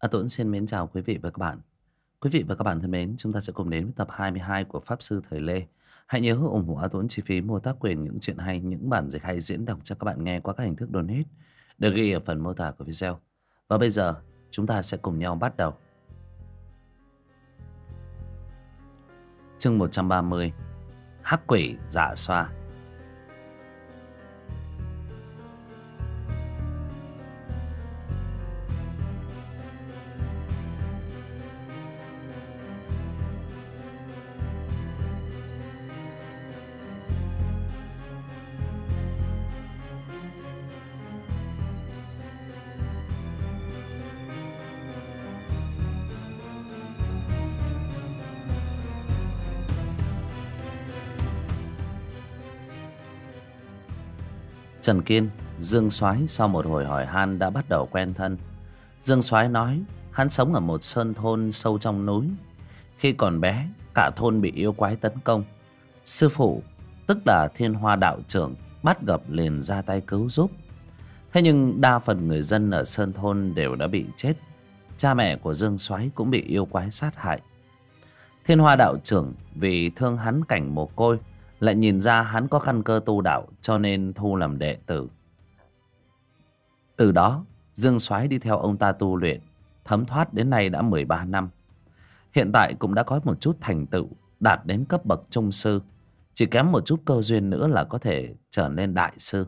Tuấn xin mến chào quý vị và các bạn. Quý vị và các bạn thân mến, chúng ta sẽ cùng đến với tập 22 của Pháp Sư Thời Lê. Hãy nhớ ủng hộ A Tuấn chi phí mua tác quyền những chuyện hay, những bản dịch hay diễn đọc cho các bạn nghe qua các hình thức donate được ghi ở phần mô tả của video. Và bây giờ, chúng ta sẽ cùng nhau bắt đầu. Chương 130: Hắc quỷ dạ xoa. Trần Kiên, Dương Soái sau một hồi hỏi han đã bắt đầu quen thân. Dương Soái nói hắn sống ở một sơn thôn sâu trong núi. Khi còn bé, cả thôn bị yêu quái tấn công. Sư phụ, tức là Thiên Hoa đạo trưởng, bắt gặp liền ra tay cứu giúp. Thế nhưng đa phần người dân ở sơn thôn đều đã bị chết. Cha mẹ của Dương Soái cũng bị yêu quái sát hại. Thiên Hoa đạo trưởng vì thương hắn cảnh mồ côi, lại nhìn ra hắn có căn cơ tu đạo, cho nên thu làm đệ tử. Từ đó Dương Soái đi theo ông ta tu luyện, thấm thoát đến nay đã 13 năm. Hiện tại cũng đã có một chút thành tựu, đạt đến cấp bậc trung sư. Chỉ kém một chút cơ duyên nữa là có thể trở nên đại sư.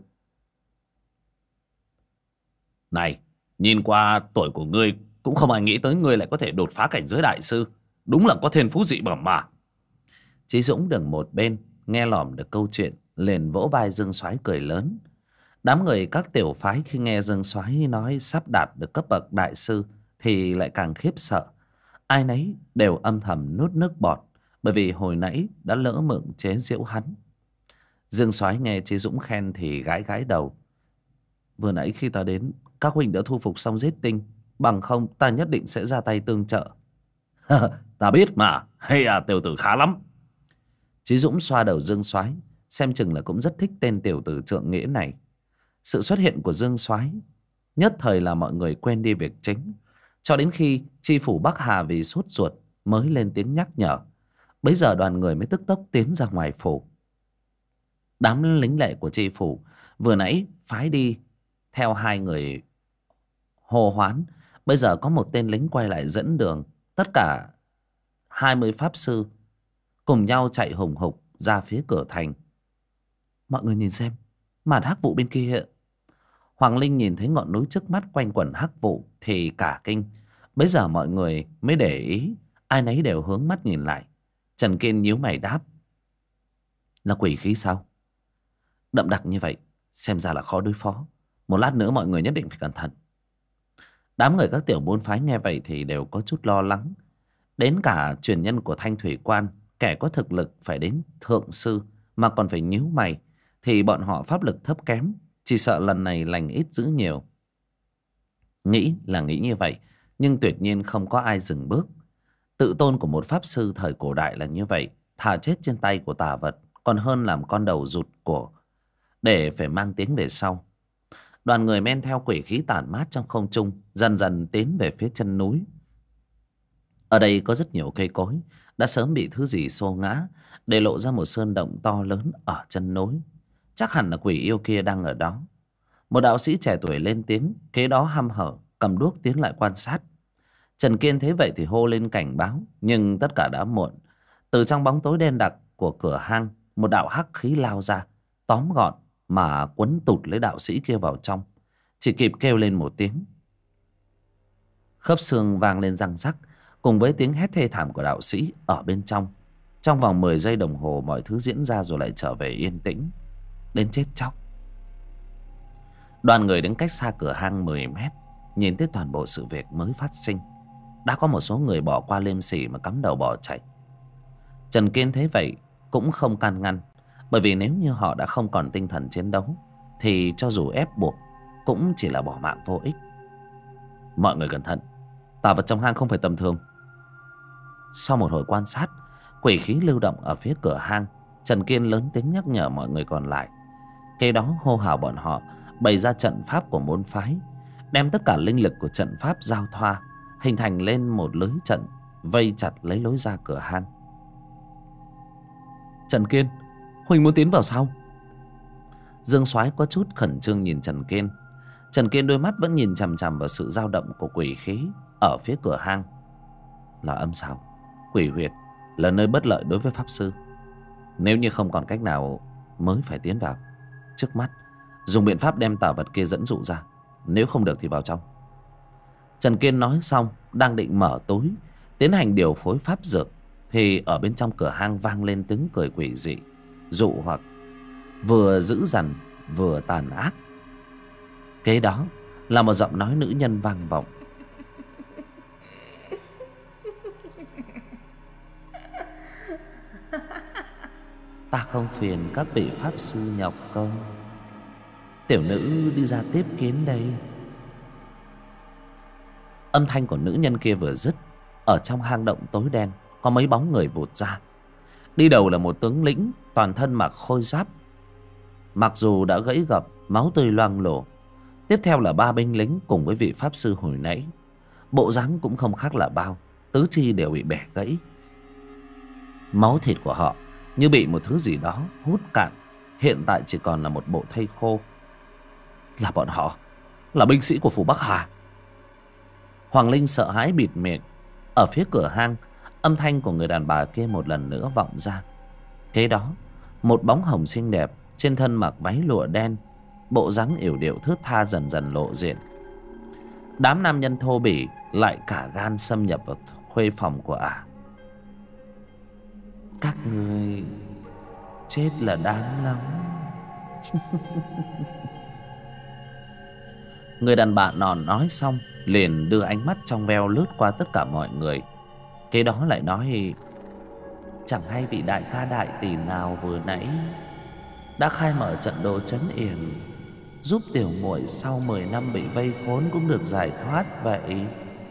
Này, nhìn qua tuổi của ngươi, cũng không ai nghĩ tới ngươi lại có thể đột phá cảnh giới đại sư. Đúng là có thiên phú dị bẩm mà. Chí Dũng đứng một bên nghe lỏm được câu chuyện, liền vỗ vai Dương Soái cười lớn. Đám người các tiểu phái khi nghe Dương Soái nói sắp đạt được cấp bậc đại sư thì lại càng khiếp sợ. Ai nấy đều âm thầm nuốt nước bọt, bởi vì hồi nãy đã lỡ mượng chế giễu hắn. Dương Soái nghe Chí Dũng khen thì gãi gãi đầu. Vừa nãy khi ta đến, các huynh đã thu phục xong giết tinh, bằng không ta nhất định sẽ ra tay tương trợ. Ta biết mà, hay à, tiểu tử khá lắm. Chí Dũng xoa đầu Dương Soái, xem chừng là cũng rất thích tên tiểu tử trượng nghĩa này. Sự xuất hiện của Dương Soái nhất thời là mọi người quên đi việc chính, cho đến khi tri phủ Bắc Hà vì sốt ruột mới lên tiếng nhắc nhở. Bấy giờ đoàn người mới tức tốc tiến ra ngoài phủ. Đám lính lệ của tri phủ vừa nãy phái đi theo hai người hô hoán, bây giờ có một tên lính quay lại dẫn đường. Tất cả 20 pháp sư cùng nhau chạy hùng hục ra phía cửa thành. Mọi người nhìn xem, màn hắc vụ bên kia. Hoàng Linh nhìn thấy ngọn núi trước mắt quanh quẩn hắc vụ thì cả kinh. Bấy giờ mọi người mới để ý, ai nấy đều hướng mắt nhìn lại. Trần Kiên nhíu mày đáp: là quỷ khí sao? Đậm đặc như vậy, xem ra là khó đối phó. Một lát nữa mọi người nhất định phải cẩn thận. Đám người các tiểu môn phái nghe vậy thì đều có chút lo lắng. Đến cả truyền nhân của Thanh Thủy Quan, kẻ có thực lực phải đến thượng sư mà còn phải nhíu mày, thì bọn họ pháp lực thấp kém, chỉ sợ lần này lành ít dữ nhiều. Nghĩ là nghĩ như vậy, nhưng tuyệt nhiên không có ai dừng bước. Tự tôn của một pháp sư thời cổ đại là như vậy, thà chết trên tay của tà vật còn hơn làm con đầu rụt cổ để phải mang tiếng về sau. Đoàn người men theo quỷ khí tản mát trong không trung, dần dần tiến về phía chân núi. Ở đây có rất nhiều cây cối đã sớm bị thứ gì xô ngã, để lộ ra một sơn động to lớn ở chân núi. Chắc hẳn là quỷ yêu kia đang ở đó. Một đạo sĩ trẻ tuổi lên tiếng, kế đó hăm hở cầm đuốc tiến lại quan sát. Trần Kiên thấy vậy thì hô lên cảnh báo, nhưng tất cả đã muộn. Từ trong bóng tối đen đặc của cửa hang, một đạo hắc khí lao ra, tóm gọn mà quấn tụt lấy đạo sĩ kia vào trong. Chỉ kịp kêu lên một tiếng, khớp xương vang lên răng rắc, cùng với tiếng hét thê thảm của đạo sĩ ở bên trong. Trong vòng 10 giây đồng hồ mọi thứ diễn ra rồi lại trở về yên tĩnh đến chết chóc. Đoàn người đứng cách xa cửa hang 10 mét, nhìn thấy toàn bộ sự việc mới phát sinh. Đã có một số người bỏ qua liêm sỉ mà cắm đầu bỏ chạy. Trần Kiên thấy vậy cũng không can ngăn, bởi vì nếu như họ đã không còn tinh thần chiến đấu thì cho dù ép buộc cũng chỉ là bỏ mạng vô ích. Mọi người cẩn thận, tà vật trong hang không phải tầm thường. Sau một hồi quan sát, quỷ khí lưu động ở phía cửa hang, Trần Kiên lớn tiếng nhắc nhở mọi người còn lại. Kế đó hô hào bọn họ bày ra trận pháp của môn phái, đem tất cả linh lực của trận pháp giao thoa, hình thành lên một lưới trận vây chặt lấy lối ra cửa hang. Trần Kiên, huynh muốn tiến vào sao? Dương Soái có chút khẩn trương nhìn Trần Kiên. Trần Kiên đôi mắt vẫn nhìn chằm chằm vào sự dao động của quỷ khí ở phía cửa hang. Là âm xào, quỷ huyệt, là nơi bất lợi đối với pháp sư. Nếu như không còn cách nào mới phải tiến vào. Trước mắt dùng biện pháp đem tà vật kia dẫn dụ ra, nếu không được thì vào trong. Trần Kiên nói xong, đang định mở túi tiến hành điều phối pháp dược, thì ở bên trong cửa hang vang lên tiếng cười quỷ dị, dụ hoặc, vừa dữ dằn vừa tàn ác. Kế đó là một giọng nói nữ nhân vang vọng. Ta không phiền các vị pháp sư nhọc công, tiểu nữ đi ra tiếp kiến đây. Âm thanh của nữ nhân kia vừa dứt, ở trong hang động tối đen có mấy bóng người vụt ra. Đi đầu là một tướng lĩnh toàn thân mặc khôi giáp, mặc dù đã gãy gập, máu tươi loang lổ. Tiếp theo là 3 binh lính cùng với vị pháp sư hồi nãy. Bộ dáng cũng không khác là bao, tứ chi đều bị bẻ gãy. Máu thịt của họ như bị một thứ gì đó hút cạn, hiện tại chỉ còn là một bộ thây khô. Là bọn họ, là binh sĩ của phủ Bắc Hà. Hoàng Linh sợ hãi bịt miệng. Ở phía cửa hang, âm thanh của người đàn bà kia một lần nữa vọng ra. Kế đó, một bóng hồng xinh đẹp trên thân mặc váy lụa đen, bộ dáng yểu điệu thướt tha dần dần lộ diện. Đám nam nhân thô bỉ lại cả gan xâm nhập vào khuê phòng của ả. Các ngươi chết là đáng lắm. Người đàn bà nòn nói xong liền đưa ánh mắt trong veo lướt qua tất cả mọi người. Kế đó lại nói: chẳng hay vị đại ca đại tỷ nào vừa nãy đã khai mở trận đồ trấn yểm, giúp tiểu muội sau 10 năm bị vây khốn cũng được giải thoát vậy.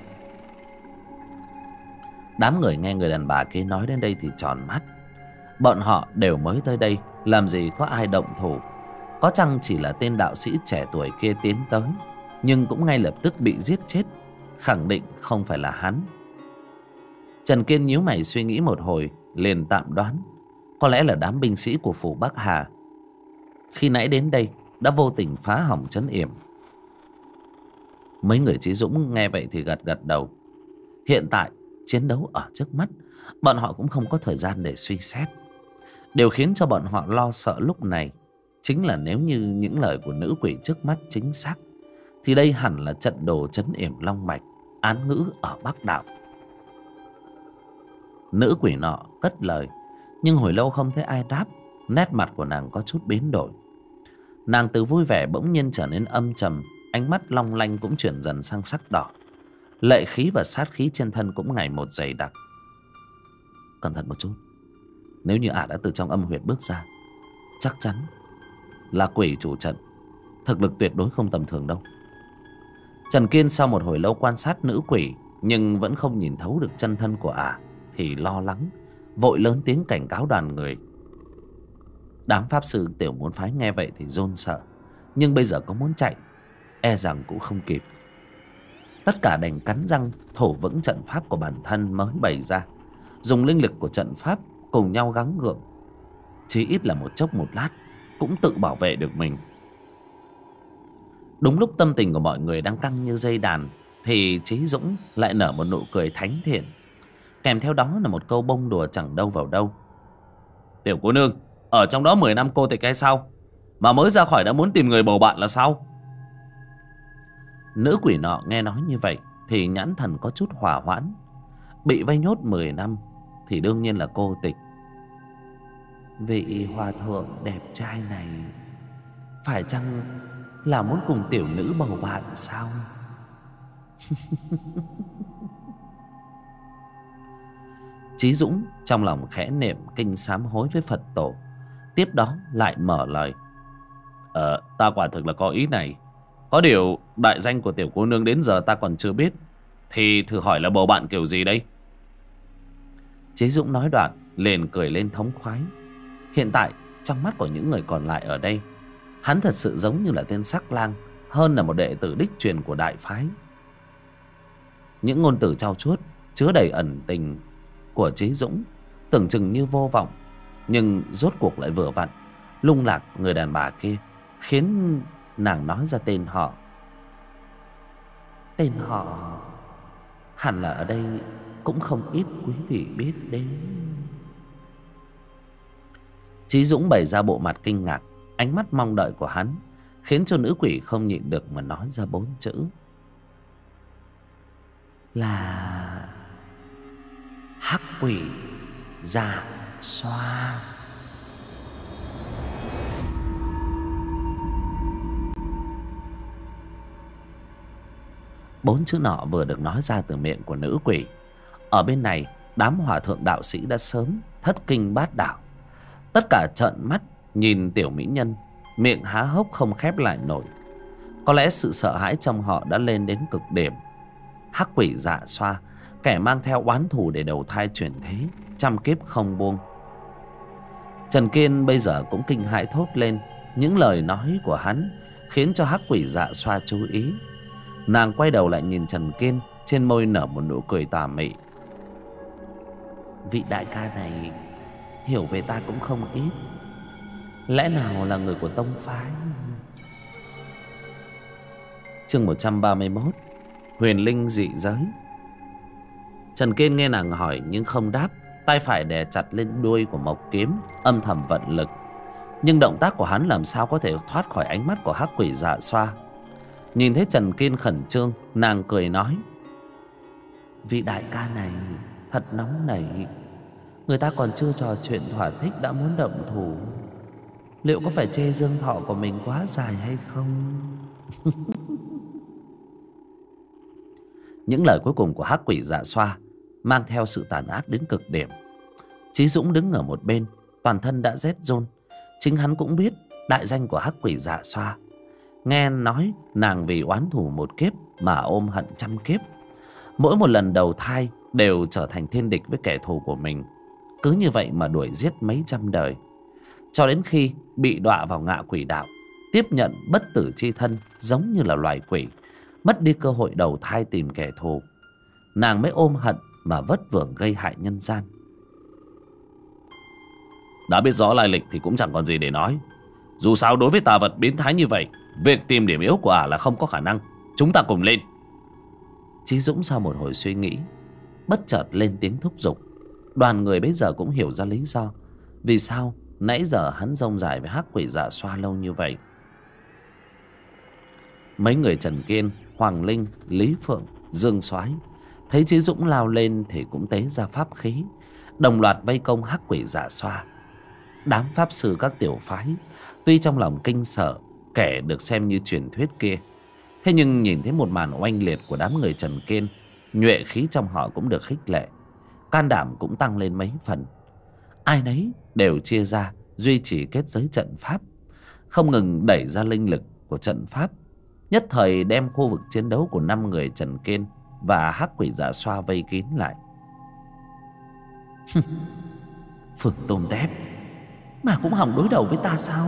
Đám người nghe người đàn bà kia nói đến đây thì tròn mắt. Bọn họ đều mới tới đây, làm gì có ai động thủ. Có chăng chỉ là tên đạo sĩ trẻ tuổi kia tiến tới, nhưng cũng ngay lập tức bị giết chết, khẳng định không phải là hắn. Trần Kiên nhíu mày suy nghĩ một hồi, liền tạm đoán có lẽ là đám binh sĩ của phủ Bắc Hà khi nãy đến đây đã vô tình phá hỏng trấn yểm. Mấy người Chí Dũng nghe vậy thì gật gật đầu. Hiện tại chiến đấu ở trước mắt, bọn họ cũng không có thời gian để suy xét. Điều khiến cho bọn họ lo sợ lúc này chính là nếu như những lời của nữ quỷ trước mắt chính xác, thì đây hẳn là trận đồ trấn yểm long mạch, án ngữ ở Bắc Đạo. Nữ quỷ nọ cất lời, nhưng hồi lâu không thấy ai đáp. Nét mặt của nàng có chút biến đổi. Nàng từ vui vẻ bỗng nhiên trở nên âm trầm, ánh mắt long lanh cũng chuyển dần sang sắc đỏ. Lệ khí và sát khí trên thân cũng ngày một dày đặc. Cẩn thận một chút, nếu như ả đã từ trong âm huyệt bước ra, chắc chắn là quỷ chủ trận, thực lực tuyệt đối không tầm thường đâu. Trần Kiên sau một hồi lâu quan sát nữ quỷ nhưng vẫn không nhìn thấu được chân thân của ả thì lo lắng, vội lớn tiếng cảnh cáo đoàn người. Đám pháp sư tiểu môn phái nghe vậy thì run sợ, nhưng bây giờ có muốn chạy e rằng cũng không kịp. Tất cả đành cắn răng thổ vững trận pháp của bản thân mới bày ra, dùng linh lực của trận pháp cùng nhau gắng gượng, chí ít là một chốc một lát cũng tự bảo vệ được mình. Đúng lúc tâm tình của mọi người đang căng như dây đàn thì Chí Dũng lại nở một nụ cười thánh thiện, kèm theo đó là một câu bông đùa chẳng đâu vào đâu. Tiểu cô nương, ở trong đó 10 năm cô tịch hay sao, mà mới ra khỏi đã muốn tìm người bầu bạn là sao? Nữ quỷ nọ nghe nói như vậy thì nhãn thần có chút hỏa hoãn. Bị vây nhốt 10 năm thì đương nhiên là cô tịch. Vị hòa thượng đẹp trai này phải chăng là muốn cùng tiểu nữ bầu bạn sao? Chí Dũng trong lòng khẽ niệm kinh sám hối với Phật tổ, tiếp đó lại mở lời. Ta quả thực là có ý này. Có điều đại danh của tiểu cô nương đến giờ ta còn chưa biết, thì thử hỏi là bầu bạn kiểu gì đây? Chí Dũng nói đoạn liền cười lên thống khoái. Hiện tại trong mắt của những người còn lại ở đây, hắn thật sự giống như là tên sắc lang hơn là một đệ tử đích truyền của đại phái. Những ngôn từ trau chuốt chứa đầy ẩn tình của Chí Dũng tưởng chừng như vô vọng, nhưng rốt cuộc lại vừa vặn lung lạc người đàn bà kia, khiến nàng nói ra tên họ. Tên họ hẳn là ở đây cũng không ít quý vị biết đến. Chí Dũng bày ra bộ mặt kinh ngạc, ánh mắt mong đợi của hắn khiến cho nữ quỷ không nhịn được mà nói ra 4 chữ: là hắc quỷ dạ xoa. Bốn chữ nọ vừa được nói ra từ miệng của nữ quỷ, ở bên này đám hòa thượng đạo sĩ đã sớm thất kinh bát đạo. Tất cả trợn mắt nhìn tiểu mỹ nhân, miệng há hốc không khép lại nổi. Có lẽ sự sợ hãi trong họ đã lên đến cực điểm. Hắc quỷ dạ xoa, kẻ mang theo oán thù để đầu thai chuyển thế, trăm kiếp không buông. Trần Kiên bây giờ cũng kinh hãi thốt lên. Những lời nói của hắn khiến cho hắc quỷ dạ xoa chú ý. Nàng quay đầu lại nhìn Trần Kiên, trên môi nở một nụ cười tà mị. Vị đại ca này hiểu về ta cũng không ít. Lẽ nào là người của tông phái? Chương 131: Huyền linh dị giới. Trần Kiên nghe nàng hỏi nhưng không đáp, tay phải đè chặt lên đuôi của mộc kiếm, âm thầm vận lực. Nhưng động tác của hắn làm sao có thể thoát khỏi ánh mắt của hắc quỷ dạ xoa. Nhìn thấy Trần Kiên khẩn trương, nàng cười nói: vị đại ca này thật nóng nảy. Người ta còn chưa trò chuyện thỏa thích đã muốn động thủ. Liệu có phải chê dương thọ của mình quá dài hay không? Những lời cuối cùng của hắc quỷ dạ xoa mang theo sự tàn ác đến cực điểm. Chí Dũng đứng ở một bên, toàn thân đã rét run. Chính hắn cũng biết đại danh của hắc quỷ dạ xoa. Nghe nói nàng vì oán thù một kiếp mà ôm hận trăm kiếp. Mỗi một lần đầu thai đều trở thành thiên địch với kẻ thù của mình. Cứ như vậy mà đuổi giết mấy trăm đời, cho đến khi bị đọa vào ngạ quỷ đạo, tiếp nhận bất tử chi thân giống như là loài quỷ, mất đi cơ hội đầu thai tìm kẻ thù. Nàng mới ôm hận mà vất vưởng gây hại nhân gian. Đã biết rõ lai lịch thì cũng chẳng còn gì để nói. Dù sao đối với tà vật biến thái như vậy, việc tìm điểm yếu của ả là không có khả năng. Chúng ta cùng lên. Chí Dũng sau một hồi suy nghĩ, bất chợt lên tiếng thúc giục. Đoàn người bây giờ cũng hiểu ra lý do vì sao nãy giờ hắn rông dài với hắc quỷ dạ xoa lâu như vậy. Mấy người Trần Kiên, Hoàng Linh, Lý Phượng, Dương Soái thấy Chí Dũng lao lên thì cũng tế ra pháp khí, đồng loạt vây công hắc quỷ dạ xoa. Đám pháp sư các tiểu phái tuy trong lòng kinh sợ kẻ được xem như truyền thuyết kia, thế nhưng nhìn thấy một màn oanh liệt của đám người Trần Kiên, nhuệ khí trong họ cũng được khích lệ, can đảm cũng tăng lên mấy phần. Ai nấy đều chia ra duy trì kết giới trận pháp, không ngừng đẩy ra linh lực của trận pháp, nhất thời đem khu vực chiến đấu của 5 người Trần Kiên và hắc quỷ dạ xoa vây kín lại. Phượng Tôn Tép mà cũng hòng đối đầu với ta sao?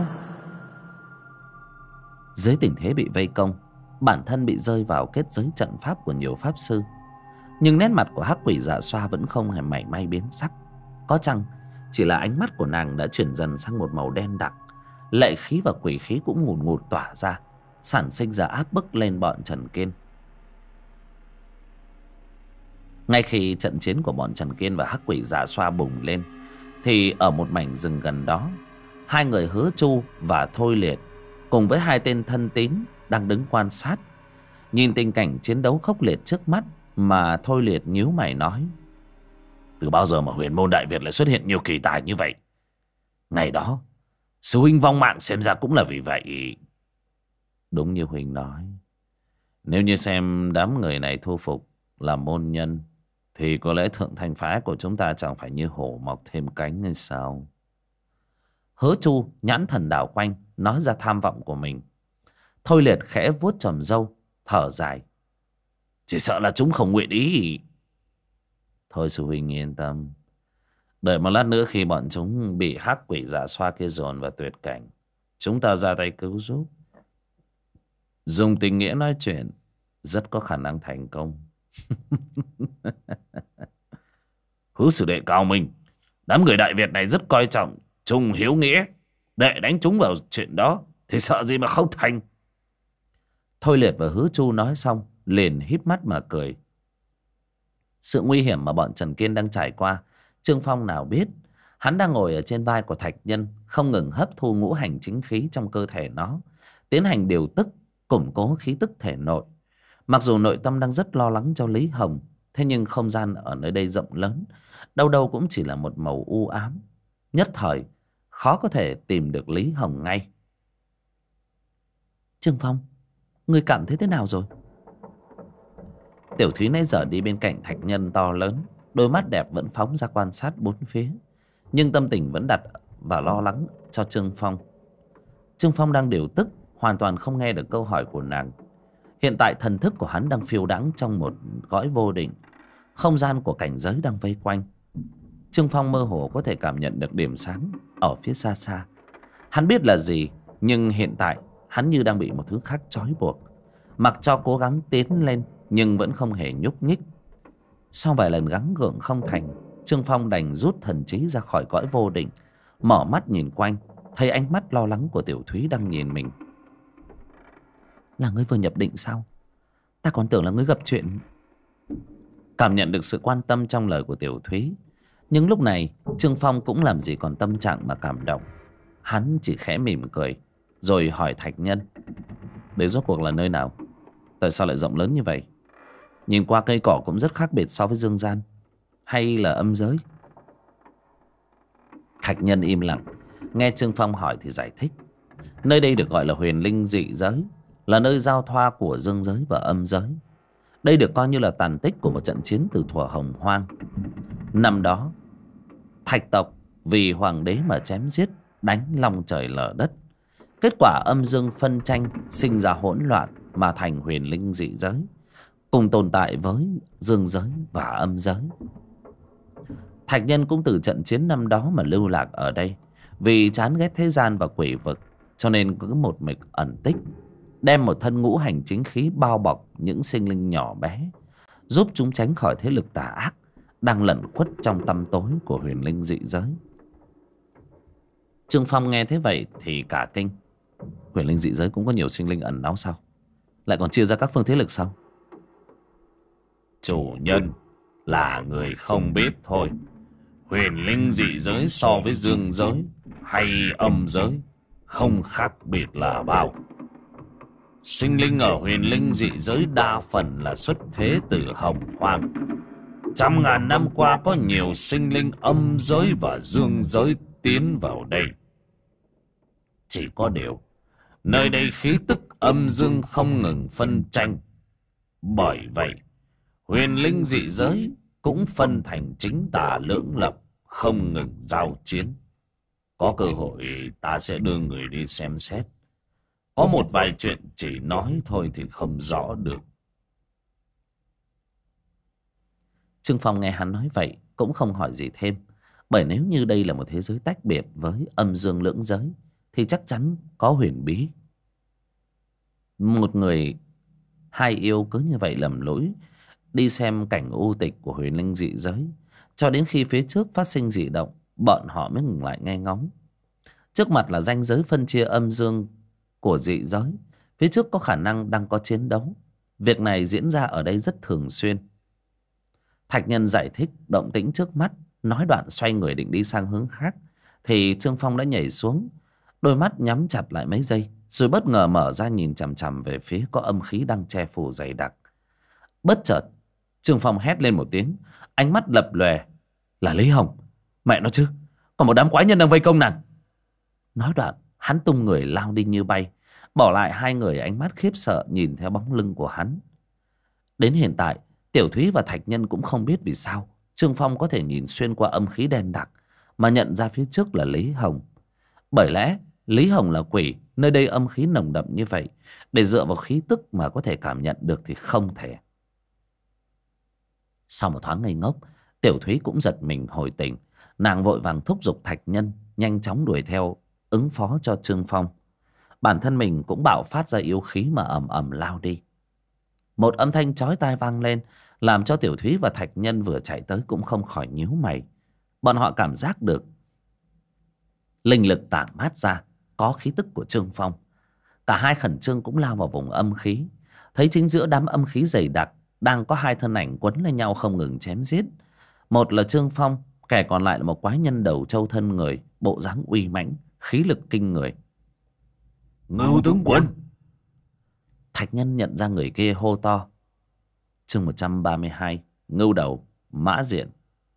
Dưới tình thế bị vây công, bản thân bị rơi vào kết giới trận pháp của nhiều pháp sư, nhưng nét mặt của hắc quỷ dạ xoa vẫn không hề mảy may biến sắc. Có chăng chỉ là ánh mắt của nàng đã chuyển dần sang một màu đen đặc, lệ khí và quỷ khí cũng ngùn ngụt tỏa ra, sản sinh ra áp bức lên bọn Trần Kiên. Ngay khi trận chiến của bọn Trần Kiên và hắc quỷ dạ xoa bùng lên, thì ở một mảnh rừng gần đó, hai người Hứa Chu và Thôi Liệt cùng với 2 tên thân tín đang đứng quan sát. Nhìn tình cảnh chiến đấu khốc liệt trước mắt mà Thôi Liệt nhíu mày nói: từ bao giờ mà huyền môn Đại Việt lại xuất hiện nhiều kỳ tài như vậy? Ngày đó sư huynh vong mạng xem ra cũng là vì vậy. Đúng như huynh nói, nếu như xem đám người này thu phục là môn nhân thì có lẽ thượng thành phái của chúng ta chẳng phải như hổ mọc thêm cánh hay sao? Hứa Chu nhãn thần đảo quanh, nói ra tham vọng của mình. Thôi Liệt khẽ vuốt chòm râu, thở dài: chỉ sợ là chúng không nguyện ý. Thôi sư huynh yên tâm, đợi một lát nữa khi bọn chúng bị hắc quỷ dạ xoa kia dồn vào tuyệt cảnh, chúng ta ra tay cứu giúp. Dùng tình nghĩa nói chuyện rất có khả năng thành công. Hứa sử đệ cao minh, đám người Đại Việt này rất coi trọng trung hiếu nghĩa. Đệ đánh chúng vào chuyện đó thì sợ gì mà không thành. Thôi Liệt và Hứa Chu nói xong liền híp mắt mà cười. Sự nguy hiểm mà bọn Trần Kiên đang trải qua, Trương Phong nào biết. Hắn đang ngồi ở trên vai của Thạch Nhân, không ngừng hấp thu ngũ hành chính khí trong cơ thể nó, tiến hành điều tức, củng cố khí tức thể nội. Mặc dù nội tâm đang rất lo lắng cho Lý Hồng, thế nhưng không gian ở nơi đây rộng lớn, đâu đâu cũng chỉ là một màu u ám. Nhất thời khó có thể tìm được Lý Hồng ngay. Trương Phong, ngươi cảm thấy thế nào rồi? Tiểu Thúy nãy giờ đi bên cạnh Thạch Nhân to lớn, đôi mắt đẹp vẫn phóng ra quan sát bốn phía, nhưng tâm tình vẫn đặt và lo lắng cho Trương Phong. Trương Phong đang điều tức, hoàn toàn không nghe được câu hỏi của nàng. Hiện tại thần thức của hắn đang phiêu đãng trong một cõi vô định, không gian của cảnh giới đang vây quanh. Trương Phong mơ hồ có thể cảm nhận được điểm sáng ở phía xa xa. Hắn biết là gì, nhưng hiện tại hắn như đang bị một thứ khác trói buộc. Mặc cho cố gắng tiến lên nhưng vẫn không hề nhúc nhích. Sau vài lần gắng gượng không thành, Trương Phong đành rút thần trí ra khỏi cõi vô định, mở mắt nhìn quanh, thấy ánh mắt lo lắng của Tiểu Thúy đang nhìn mình. Là ngươi vừa nhập định sao? Ta còn tưởng là ngươi gặp chuyện. Cảm nhận được sự quan tâm trong lời của Tiểu Thúy, nhưng lúc này Trương Phong cũng làm gì còn tâm trạng mà cảm động. Hắn chỉ khẽ mỉm cười, rồi hỏi Thạch Nhân: đấy rốt cuộc là nơi nào? Tại sao lại rộng lớn như vậy? Nhìn qua cây cỏ cũng rất khác biệt so với dương gian, hay là âm giới? Thạch Nhân im lặng, nghe Trương Phong hỏi thì giải thích: nơi đây được gọi là huyền linh dị giới, là nơi giao thoa của dương giới và âm giới. Đây được coi như là tàn tích của một trận chiến từ thuở Hồng Hoang. Năm đó Thạch tộc vì hoàng đế mà chém giết, đánh long trời lở đất. Kết quả âm dương phân tranh, sinh ra hỗn loạn mà thành huyền linh dị giới, cùng tồn tại với dương giới và âm giới. Thạch Nhân cũng từ trận chiến năm đó mà lưu lạc ở đây. Vì chán ghét thế gian và quỷ vực, cho nên cứ một mực ẩn tích, đem một thân ngũ hành chính khí bao bọc những sinh linh nhỏ bé, giúp chúng tránh khỏi thế lực tà ác đang lẩn khuất trong tăm tối của huyền linh dị giới. Trương Phong nghe thế vậy thì cả kinh. Huyền linh dị giới cũng có nhiều sinh linh ẩn náu sao? Lại còn chia ra các phương thế lực sao? Chủ nhân là người không biết thôi. Huyền linh dị giới so với dương giới hay âm giới không khác biệt là bao. Sinh linh ở huyền linh dị giới đa phần là xuất thế từ Hồng Hoang. Trăm ngàn năm qua có nhiều sinh linh âm giới và dương giới tiến vào đây. Chỉ có điều, nơi đây khí tức âm dương không ngừng phân tranh. Bởi vậy, huyền linh dị giới cũng phân thành chính tà lưỡng lập, không ngừng giao chiến. Có cơ hội ta sẽ đưa người đi xem xét. Có một vài chuyện chỉ nói thôi thì không rõ được. Trương Phong nghe hắn nói vậy cũng không hỏi gì thêm. Bởi nếu như đây là một thế giới tách biệt với âm dương lưỡng giới thì chắc chắn có huyền bí. Một người hai yêu cứ như vậy lầm lũi đi xem cảnh u tịch của huyền linh dị giới, cho đến khi phía trước phát sinh dị động, bọn họ mới ngừng lại nghe ngóng. Trước mặt là ranh giới phân chia âm dương của dị giới, phía trước có khả năng đang có chiến đấu. Việc này diễn ra ở đây rất thường xuyên. Thạch Nhân giải thích động tĩnh trước mắt, nói đoạn xoay người định đi sang hướng khác, thì Trương Phong đã nhảy xuống, đôi mắt nhắm chặt lại mấy giây, rồi bất ngờ mở ra nhìn chằm chằm về phía có âm khí đang che phủ dày đặc. Bất chợt Trương Phong hét lên một tiếng, ánh mắt lập lòe: là Lý Hồng! Mẹ nó chứ, còn một đám quái nhân đang vây công nàng! Nói đoạn hắn tung người lao đi như bay, bỏ lại hai người ánh mắt khiếp sợ nhìn theo bóng lưng của hắn. Đến hiện tại Tiểu Thúy và Thạch Nhân cũng không biết vì sao Trương Phong có thể nhìn xuyên qua âm khí đen đặc mà nhận ra phía trước là Lý Hồng. Bởi lẽ Lý Hồng là quỷ, nơi đây âm khí nồng đậm như vậy, để dựa vào khí tức mà có thể cảm nhận được thì không thể. Sau một thoáng ngây ngốc, Tiểu Thúy cũng giật mình hồi tỉnh. Nàng vội vàng thúc giục Thạch Nhân nhanh chóng đuổi theo ứng phó cho Trương Phong. Bản thân mình cũng bạo phát ra yêu khí mà ầm ầm lao đi. Một âm thanh chói tai vang lên, làm cho Tiểu Thúy và Thạch Nhân vừa chạy tới cũng không khỏi nhíu mày. Bọn họ cảm giác được linh lực tản mát ra, có khí tức của Trương Phong. Cả hai khẩn trương cũng lao vào vùng âm khí. Thấy chính giữa đám âm khí dày đặc đang có hai thân ảnh quấn lên nhau không ngừng chém giết. Một là Trương Phong, kẻ còn lại là một quái nhân đầu trâu thân người, bộ dáng uy mãnh, khí lực kinh người. Ngưu tướng quân. Thạch Nhân nhận ra người kia, hô to. Chương 132, Ngưu Đầu Mã Diện.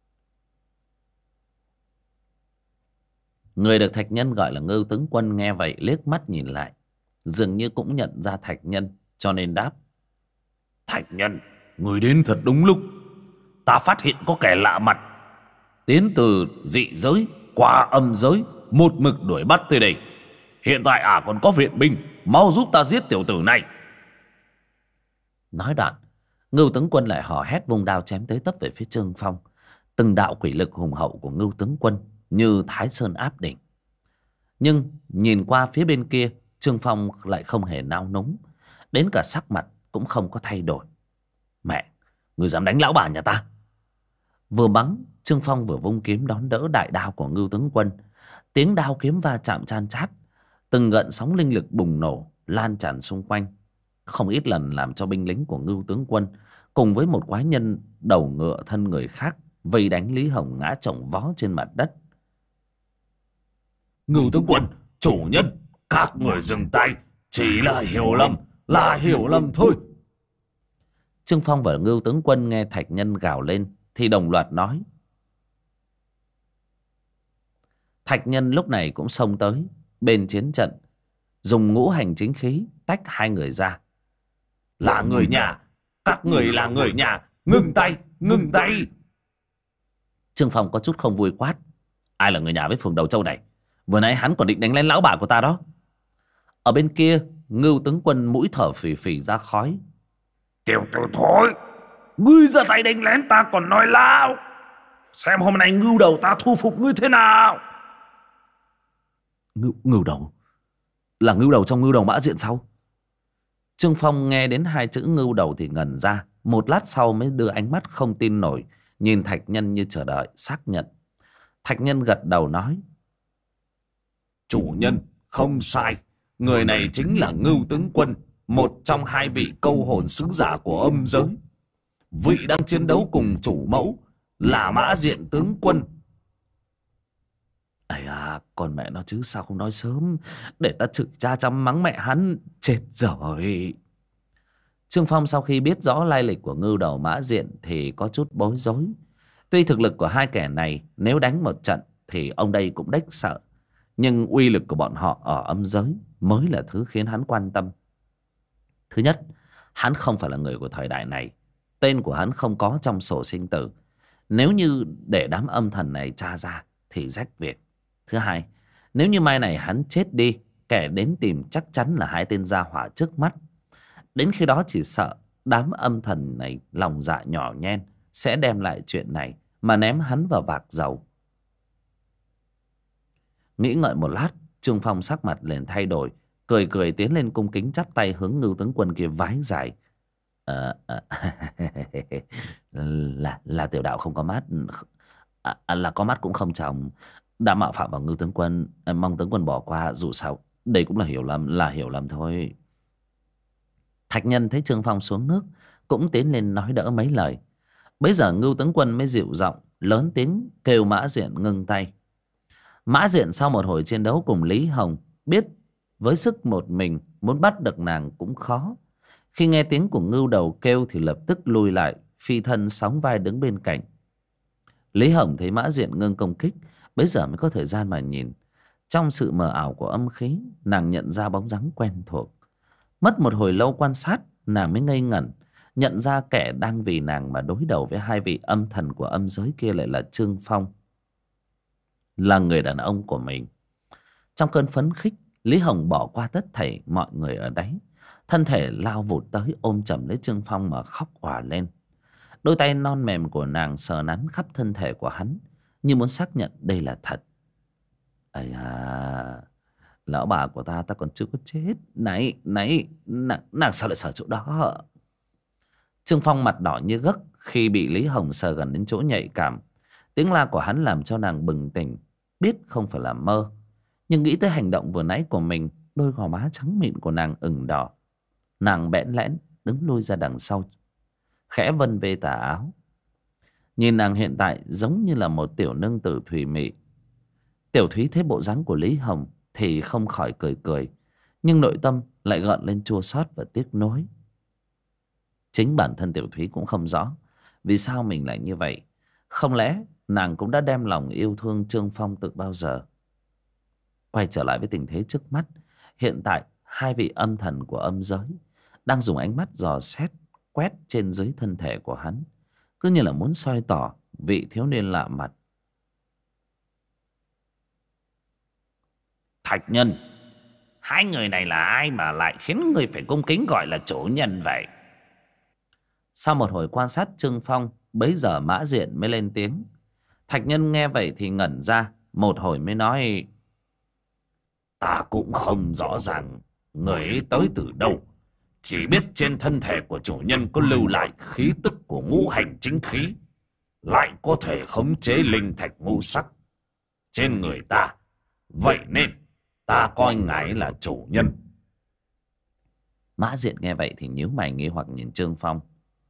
Người được Thạch Nhân gọi là Ngưu tướng quân nghe vậy liếc mắt nhìn lại, dường như cũng nhận ra Thạch Nhân, cho nên đáp. Thạch Nhân, người đến thật đúng lúc. Ta phát hiện có kẻ lạ mặt tiến từ dị giới qua âm giới, một mực đuổi bắt tới đây. Hiện tại còn có viện binh, mau giúp ta giết tiểu tử này. Nói đoạn, Ngưu tướng quân lại hò hét vung đao chém tới tấp về phía Trương Phong. Từng đạo quỷ lực hùng hậu của Ngưu tướng quân như Thái Sơn áp đỉnh. Nhưng nhìn qua phía bên kia, Trương Phong lại không hề nao núng, đến cả sắc mặt cũng không có thay đổi. Mẹ, người dám đánh lão bà nhà ta? Vừa mắng, Trương Phong vừa vung kiếm đón đỡ đại đao của Ngưu tướng quân. Tiếng đao kiếm va chạm chan chát, từng gợn sóng linh lực bùng nổ lan tràn xung quanh, không ít lần làm cho binh lính của Ngưu tướng quân cùng với một quái nhân đầu ngựa thân người khác vây đánh Lý Hồng ngã chồng vó trên mặt đất. Ngưu tướng quân, chủ nhân, các người dừng tay, chỉ là hiểu lầm thôi. Trương Phong và Ngưu tướng quân nghe Thạch Nhân gào lên thì đồng loạt nói. Thạch Nhân lúc này cũng xông tới bên chiến trận, dùng ngũ hành chính khí tách hai người ra. Là người nhà, các người là người nhà, ngừng tay, ngừng tay. Trương Phong có chút không vui quát. Ai là người nhà với phường Đầu Châu này? Vừa nãy hắn còn định đánh lén lão bà của ta đó. Ở bên kia, Ngưu tướng quân mũi thở phì phì ra khói. Tiểu tử thối, ngươi ra tay đánh lén ta còn nói láo. Xem hôm nay Ngưu Đầu ta thu phục ngươi thế nào. Ngưu Đầu? Là Ngưu Đầu trong Ngưu Đầu Mã Diện sao? Trương Phong nghe đến hai chữ Ngưu Đầu thì ngẩn ra. Một lát sau mới đưa ánh mắt không tin nổi nhìn Thạch Nhân như chờ đợi xác nhận. Thạch Nhân gật đầu nói. Chủ nhân, không sai. Người này chính là Ngưu tướng quân, một trong hai vị câu hồn sứ giả của âm giới. Vị đang chiến đấu cùng chủ mẫu là Mã Diện tướng quân. Ây à, con mẹ nó chứ, sao không nói sớm, để ta chửi cha chăm mắng mẹ hắn. Chết rồi. Trương Phong sau khi biết rõ lai lịch của Ngưu Đầu Mã Diện thì có chút bối rối. Tuy thực lực của hai kẻ này nếu đánh một trận thì ông đây cũng đếch sợ, nhưng uy lực của bọn họ ở âm giới mới là thứ khiến hắn quan tâm. Thứ nhất, hắn không phải là người của thời đại này, tên của hắn không có trong sổ sinh tử. Nếu như để đám âm thần này tra ra thì rách việc. Thứ hai, nếu như mai này hắn chết đi, kẻ đến tìm chắc chắn là hai tên gia hỏa trước mắt. Đến khi đó chỉ sợ đám âm thần này lòng dạ nhỏ nhen sẽ đem lại chuyện này mà ném hắn vào vạc dầu. Nghĩ ngợi một lát, Trương Phong sắc mặt liền thay đổi, cười cười tiến lên cung kính chắp tay hướng Ngưu tướng quân kia vái dài. Là tiểu đạo không có mắt, là có mắt cũng không tròng, đã mạo phạm vào Ngưu tướng quân, mong tướng quân bỏ qua. Dù sao đây cũng là hiểu lầm thôi. Thạch Nhân thấy Trương Phong xuống nước cũng tiến lên nói đỡ mấy lời. Bấy giờ Ngưu tướng quân mới dịu giọng lớn tiếng kêu Mã Diện ngưng tay. Mã Diện sau một hồi chiến đấu cùng Lý Hồng biết với sức một mình muốn bắt được nàng cũng khó. Khi nghe tiếng của Ngưu Đầu kêu thì lập tức lui lại, phi thân sóng vai đứng bên cạnh. Lý Hồng thấy Mã Diện ngưng công kích, bấy giờ mới có thời gian mà nhìn. Trong sự mờ ảo của âm khí, nàng nhận ra bóng dáng quen thuộc. Mất một hồi lâu quan sát, nàng mới ngây ngẩn, nhận ra kẻ đang vì nàng mà đối đầu với hai vị âm thần của âm giới kia lại là Trương Phong, là người đàn ông của mình. Trong cơn phấn khích, Lý Hồng bỏ qua tất thảy mọi người ở đấy, thân thể lao vụt tới ôm chầm lấy Trương Phong mà khóc òa lên. Đôi tay non mềm của nàng sờ nắn khắp thân thể của hắn, như muốn xác nhận đây là thật. Ây à, lão bà của ta còn chưa có chết. Này, nàng sao lại sờ chỗ đó? Trương Phong mặt đỏ như gấc khi bị Lý Hồng sờ gần đến chỗ nhạy cảm. Tiếng la của hắn làm cho nàng bừng tỉnh, biết không phải là mơ. Nhưng nghĩ tới hành động vừa nãy của mình, đôi gò má trắng mịn của nàng ửng đỏ. Nàng bẽn lẽn đứng lui ra đằng sau, khẽ vân vê tà áo. Nhìn nàng hiện tại giống như là một tiểu nương tử thùy mị. Tiểu Thúy thấy bộ dáng của Lý Hồng thì không khỏi cười cười, nhưng nội tâm lại gợn lên chua xót và tiếc nuối. Chính bản thân Tiểu Thúy cũng không rõ vì sao mình lại như vậy. Không lẽ nàng cũng đã đem lòng yêu thương Trương Phong từ bao giờ? Quay trở lại với tình thế trước mắt, hiện tại hai vị âm thần của âm giới đang dùng ánh mắt dò xét quét trên dưới thân thể của hắn, cứ như là muốn soi tỏ vị thiếu niên lạ mặt. Thạch Nhân, hai người này là ai mà lại khiến người phải cung kính gọi là chủ nhân vậy? Sau một hồi quan sát Trương Phong, bấy giờ Mã Diện mới lên tiếng. Thạch Nhân nghe vậy thì ngẩn ra, một hồi mới nói: Ta cũng không rõ ràng người ấy tới từ đâu, chỉ biết trên thân thể của chủ nhân có lưu lại khí tức của ngũ hành chính khí, lại có thể khống chế linh thạch ngũ sắc trên người ta. Vậy nên ta coi ngài là chủ nhân. Mã Diện nghe vậy thì nhíu mày nghi hoặc nhìn Trương Phong.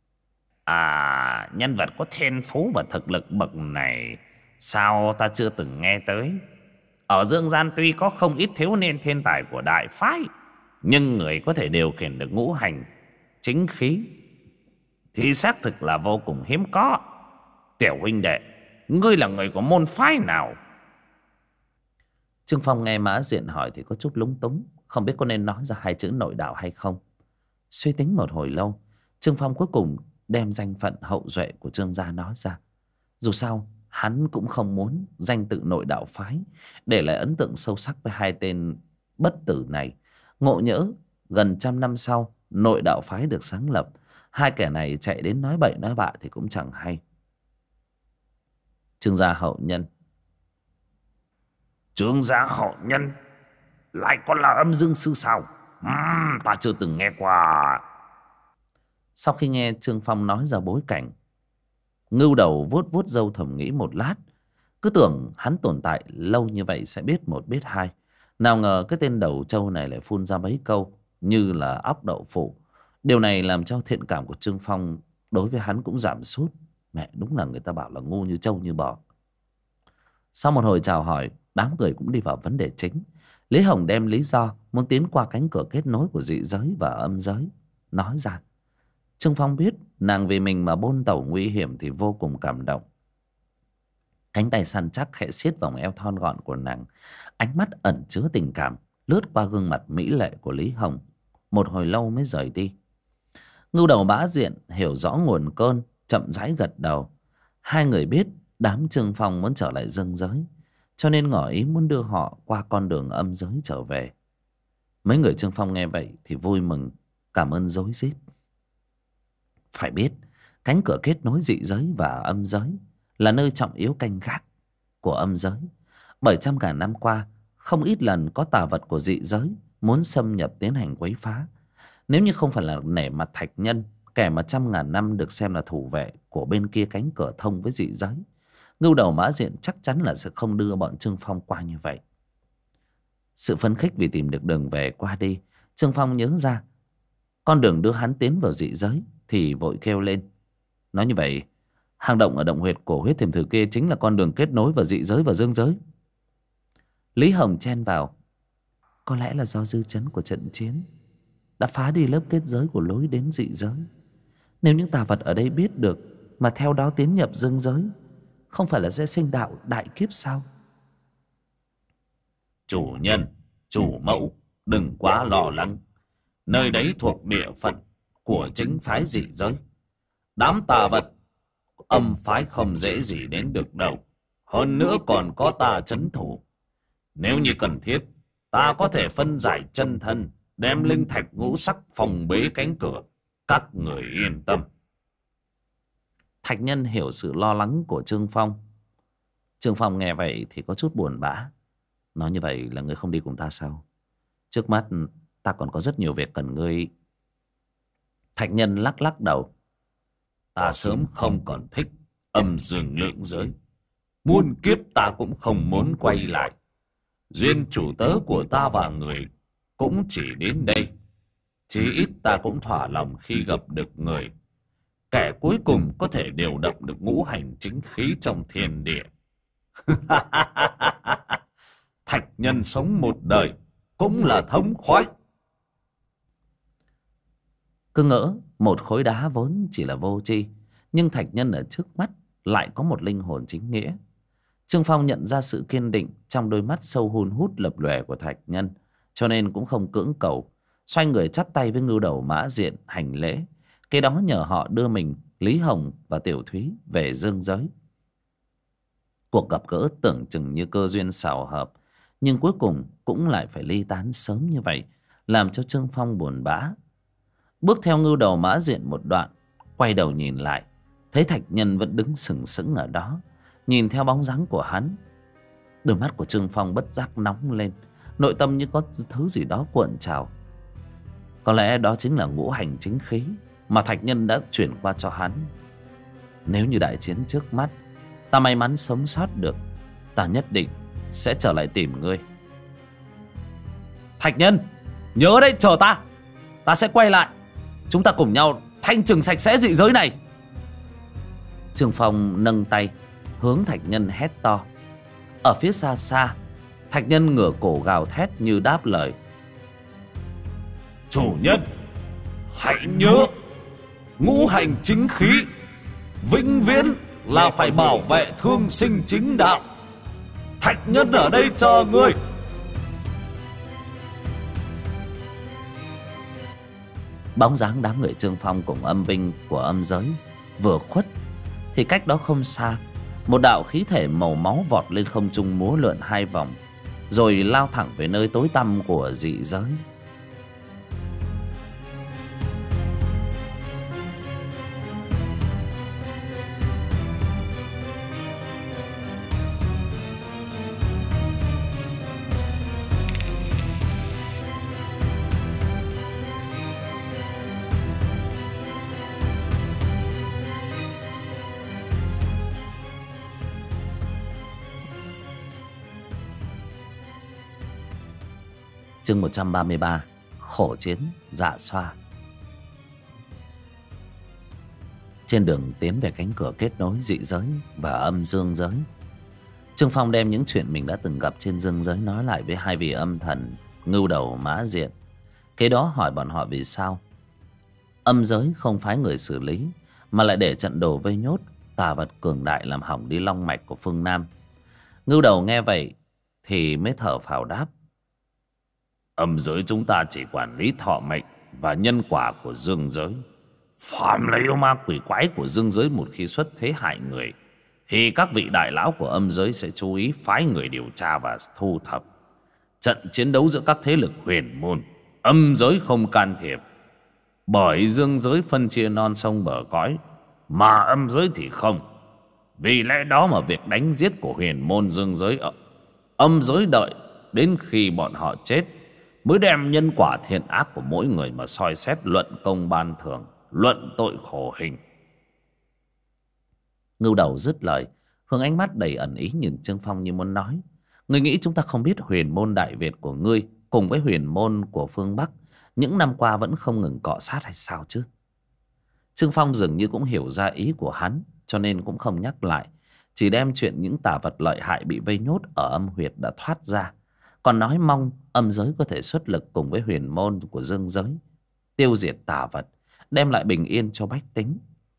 À, nhân vật có thiên phú và thực lực bậc này sao ta chưa từng nghe tới. Ở dương gian tuy có không ít thiếu niên thiên tài của đại phái, nhưng người có thể điều khiển được ngũ hành chính khí thì xác thực là vô cùng hiếm có. Tiểu huynh đệ, ngươi là người của môn phái nào? Trương Phong nghe Mã Diện hỏi thì có chút lúng túng, không biết có nên nói ra hai chữ nội đạo hay không. Suy tính một hồi lâu, Trương Phong cuối cùng đem danh phận hậu duệ của Trương gia nói ra. Dù sao hắn cũng không muốn danh tự nội đạo phái để lại ấn tượng sâu sắc với hai tên bất tử này. Ngộ nhỡ gần 100 năm sau nội đạo phái được sáng lập, hai kẻ này chạy đến nói bậy nói bạ thì cũng chẳng hay. Trương gia hậu nhân. Trương gia hậu nhân lại còn là âm dương sư sao? Ta chưa từng nghe qua. Sau khi nghe Trương Phong nói ra bối cảnh, Ngưu Đầu vuốt vuốt râu thầm nghĩ một lát. Cứ tưởng hắn tồn tại lâu như vậy sẽ biết một biết hai, nào ngờ cái tên đầu trâu này lại phun ra mấy câu như là óc đậu phụ. Điều này làm cho thiện cảm của Trương Phong đối với hắn cũng giảm sút. Mẹ, đúng là người ta bảo là ngu như trâu như bò. Sau một hồi chào hỏi, đám người cũng đi vào vấn đề chính. Lý Hồng đem lý do muốn tiến qua cánh cửa kết nối của dị giới và âm giới nói ra. Trương Phong biết nàng vì mình mà bôn tẩu nguy hiểm thì vô cùng cảm động. Cánh tay săn chắc khẽ siết vòng eo thon gọn của nàng, ánh mắt ẩn chứa tình cảm lướt qua gương mặt mỹ lệ của Lý Hồng, một hồi lâu mới rời đi. Ngưu Đầu Mã Diện hiểu rõ nguồn cơn, chậm rãi gật đầu. Hai người biết đám Trương Phong muốn trở lại dương giới, cho nên ngỏ ý muốn đưa họ qua con đường âm giới trở về. Mấy người Trương Phong nghe vậy thì vui mừng, cảm ơn rối rít. Phải biết cánh cửa kết nối dị giới và âm giới là nơi trọng yếu canh gác của âm giới. 700.000 năm qua, không ít lần có tà vật của dị giới muốn xâm nhập tiến hành quấy phá. Nếu như không phải là nể mặt Thạch Nhân, kẻ mà 100.000 năm được xem là thủ vệ của bên kia cánh cửa thông với dị giới, Ngưu Đầu Mã Diện chắc chắn là sẽ không đưa bọn Trương Phong qua như vậy. Sự phấn khích vì tìm được đường về qua đi, Trương Phong nhớ ra con đường đưa hắn tiến vào dị giới thì vội kêu lên. Nói như vậy, hang động ở động huyệt của huyết thiềm thử kia chính là con đường kết nối vào dị giới và dương giới. Lý Hồng chen vào. Có lẽ là do dư chấn của trận chiến đã phá đi lớp kết giới của lối đến dị giới. Nếu những tà vật ở đây biết được mà theo đó tiến nhập dương giới, không phải là sẽ sinh đạo đại kiếp sao? Chủ nhân, chủ mẫu, đừng quá lo lắng. Nơi đấy thuộc địa phận của chính phái dị giới. Đám tà vật âm phái không dễ gì đến được đâu. Hơn nữa còn có ta trấn thủ. Nếu như cần thiết, ta có thể phân giải chân thân, đem linh thạch ngũ sắc phòng bế cánh cửa. Các người yên tâm. Thạch Nhân hiểu sự lo lắng của Trương Phong. Trương Phong nghe vậy thì có chút buồn bã. Nói như vậy là ngươi không đi cùng ta sao? Trước mắt ta còn có rất nhiều việc cần ngươi. Thạch Nhân lắc lắc đầu. ta sớm không còn thích âm dương lượng giới. Muôn kiếp ta cũng không muốn quay lại. Duyên chủ tớ của ta và người cũng chỉ đến đây. Chí ít ta cũng thỏa lòng khi gặp được người, kẻ cuối cùng có thể điều động được ngũ hành chính khí trong thiên địa. Thạch nhân sống một đời cũng là thống khoái. Cứ ngỡ một khối đá vốn chỉ là vô tri, nhưng thạch nhân ở trước mắt lại có một linh hồn chính nghĩa. Trương Phong nhận ra sự kiên định trong đôi mắt sâu hun hút lập lòe của thạch nhân, cho nên cũng không cưỡng cầu, xoay người chắp tay với Ngưu Đầu Mã Diện hành lễ. Cái đó nhờ họ đưa mình, Lý Hồng và Tiểu Thúy về dương giới. Cuộc gặp gỡ tưởng chừng như cơ duyên xảo hợp, nhưng cuối cùng cũng lại phải ly tán sớm như vậy, làm cho Trương Phong buồn bã. Bước theo Ngưu Đầu Mã Diện một đoạn, quay đầu nhìn lại, thấy thạch nhân vẫn đứng sừng sững ở đó, nhìn theo bóng dáng của hắn. Đôi mắt của Trương Phong bất giác nóng lên, nội tâm như có thứ gì đó cuộn trào. Có lẽ đó chính là ngũ hành chính khí mà thạch nhân đã chuyển qua cho hắn. Nếu như đại chiến trước mắt ta may mắn sống sót được, ta nhất định sẽ trở lại tìm ngươi. Thạch nhân, nhớ đấy, chờ ta, ta sẽ quay lại. Chúng ta cùng nhau thanh trừng sạch sẽ dị giới này. Trương Phong nâng tay hướng thạch nhân hét to. Ở phía xa xa, thạch nhân ngửa cổ gào thét như đáp lời. Chủ nhân, hãy nhớ, ngũ hành chính khí vĩnh viễn là phải bảo vệ thương sinh chính đạo. Thạch nhân ở đây chờ ngươi. Bóng dáng đám người Trương Phong cùng âm binh của âm giới vừa khuất, thì cách đó không xa, một đạo khí thể màu máu vọt lên không trung múa lượn hai vòng, rồi lao thẳng về nơi tối tăm của dị giới. Chương 133: Khổ chiến dạ xoa. Trên đường tiến về cánh cửa kết nối dị giới và âm dương giới, Trương Phong đem những chuyện mình đã từng gặp trên dương giới nói lại với hai vị âm thần Ngưu Đầu Mã Diện. Kế đó hỏi bọn họ vì sao âm giới không phái người xử lý, mà lại để trận đồ vây nhốt tà vật cường đại làm hỏng đi long mạch của phương Nam. Ngưu Đầu nghe vậy thì mới thở phào đáp. Âm giới chúng ta chỉ quản lý thọ mệnh và nhân quả của dương giới. Phạm là yêu ma quỷ quái của dương giới một khi xuất thế hại người, thì các vị đại lão của âm giới sẽ chú ý phái người điều tra và thu thập. Trận chiến đấu giữa các thế lực huyền môn, âm giới không can thiệp, bởi dương giới phân chia non sông bờ cõi, mà âm giới thì không. Vì lẽ đó mà việc đánh giết của huyền môn dương giới ở âm giới đợi đến khi bọn họ chết mới đem nhân quả thiện ác của mỗi người mà soi xét, luận công ban thưởng, luận tội khổ hình. Ngưu Đầu dứt lời, hướng ánh mắt đầy ẩn ý nhìn Trương Phong như muốn nói: ngươi nghĩ chúng ta không biết huyền môn Đại Việt của ngươi cùng với huyền môn của phương Bắc những năm qua vẫn không ngừng cọ sát hay sao chứ? Trương Phong dường như cũng hiểu ra ý của hắn, cho nên cũng không nhắc lại, chỉ đem chuyện những tà vật lợi hại bị vây nhốt ở âm huyệt đã thoát ra, còn nói mong âm giới có thể xuất lực cùng với huyền môn của dương giới tiêu diệt tà vật, đem lại bình yên cho bách tính.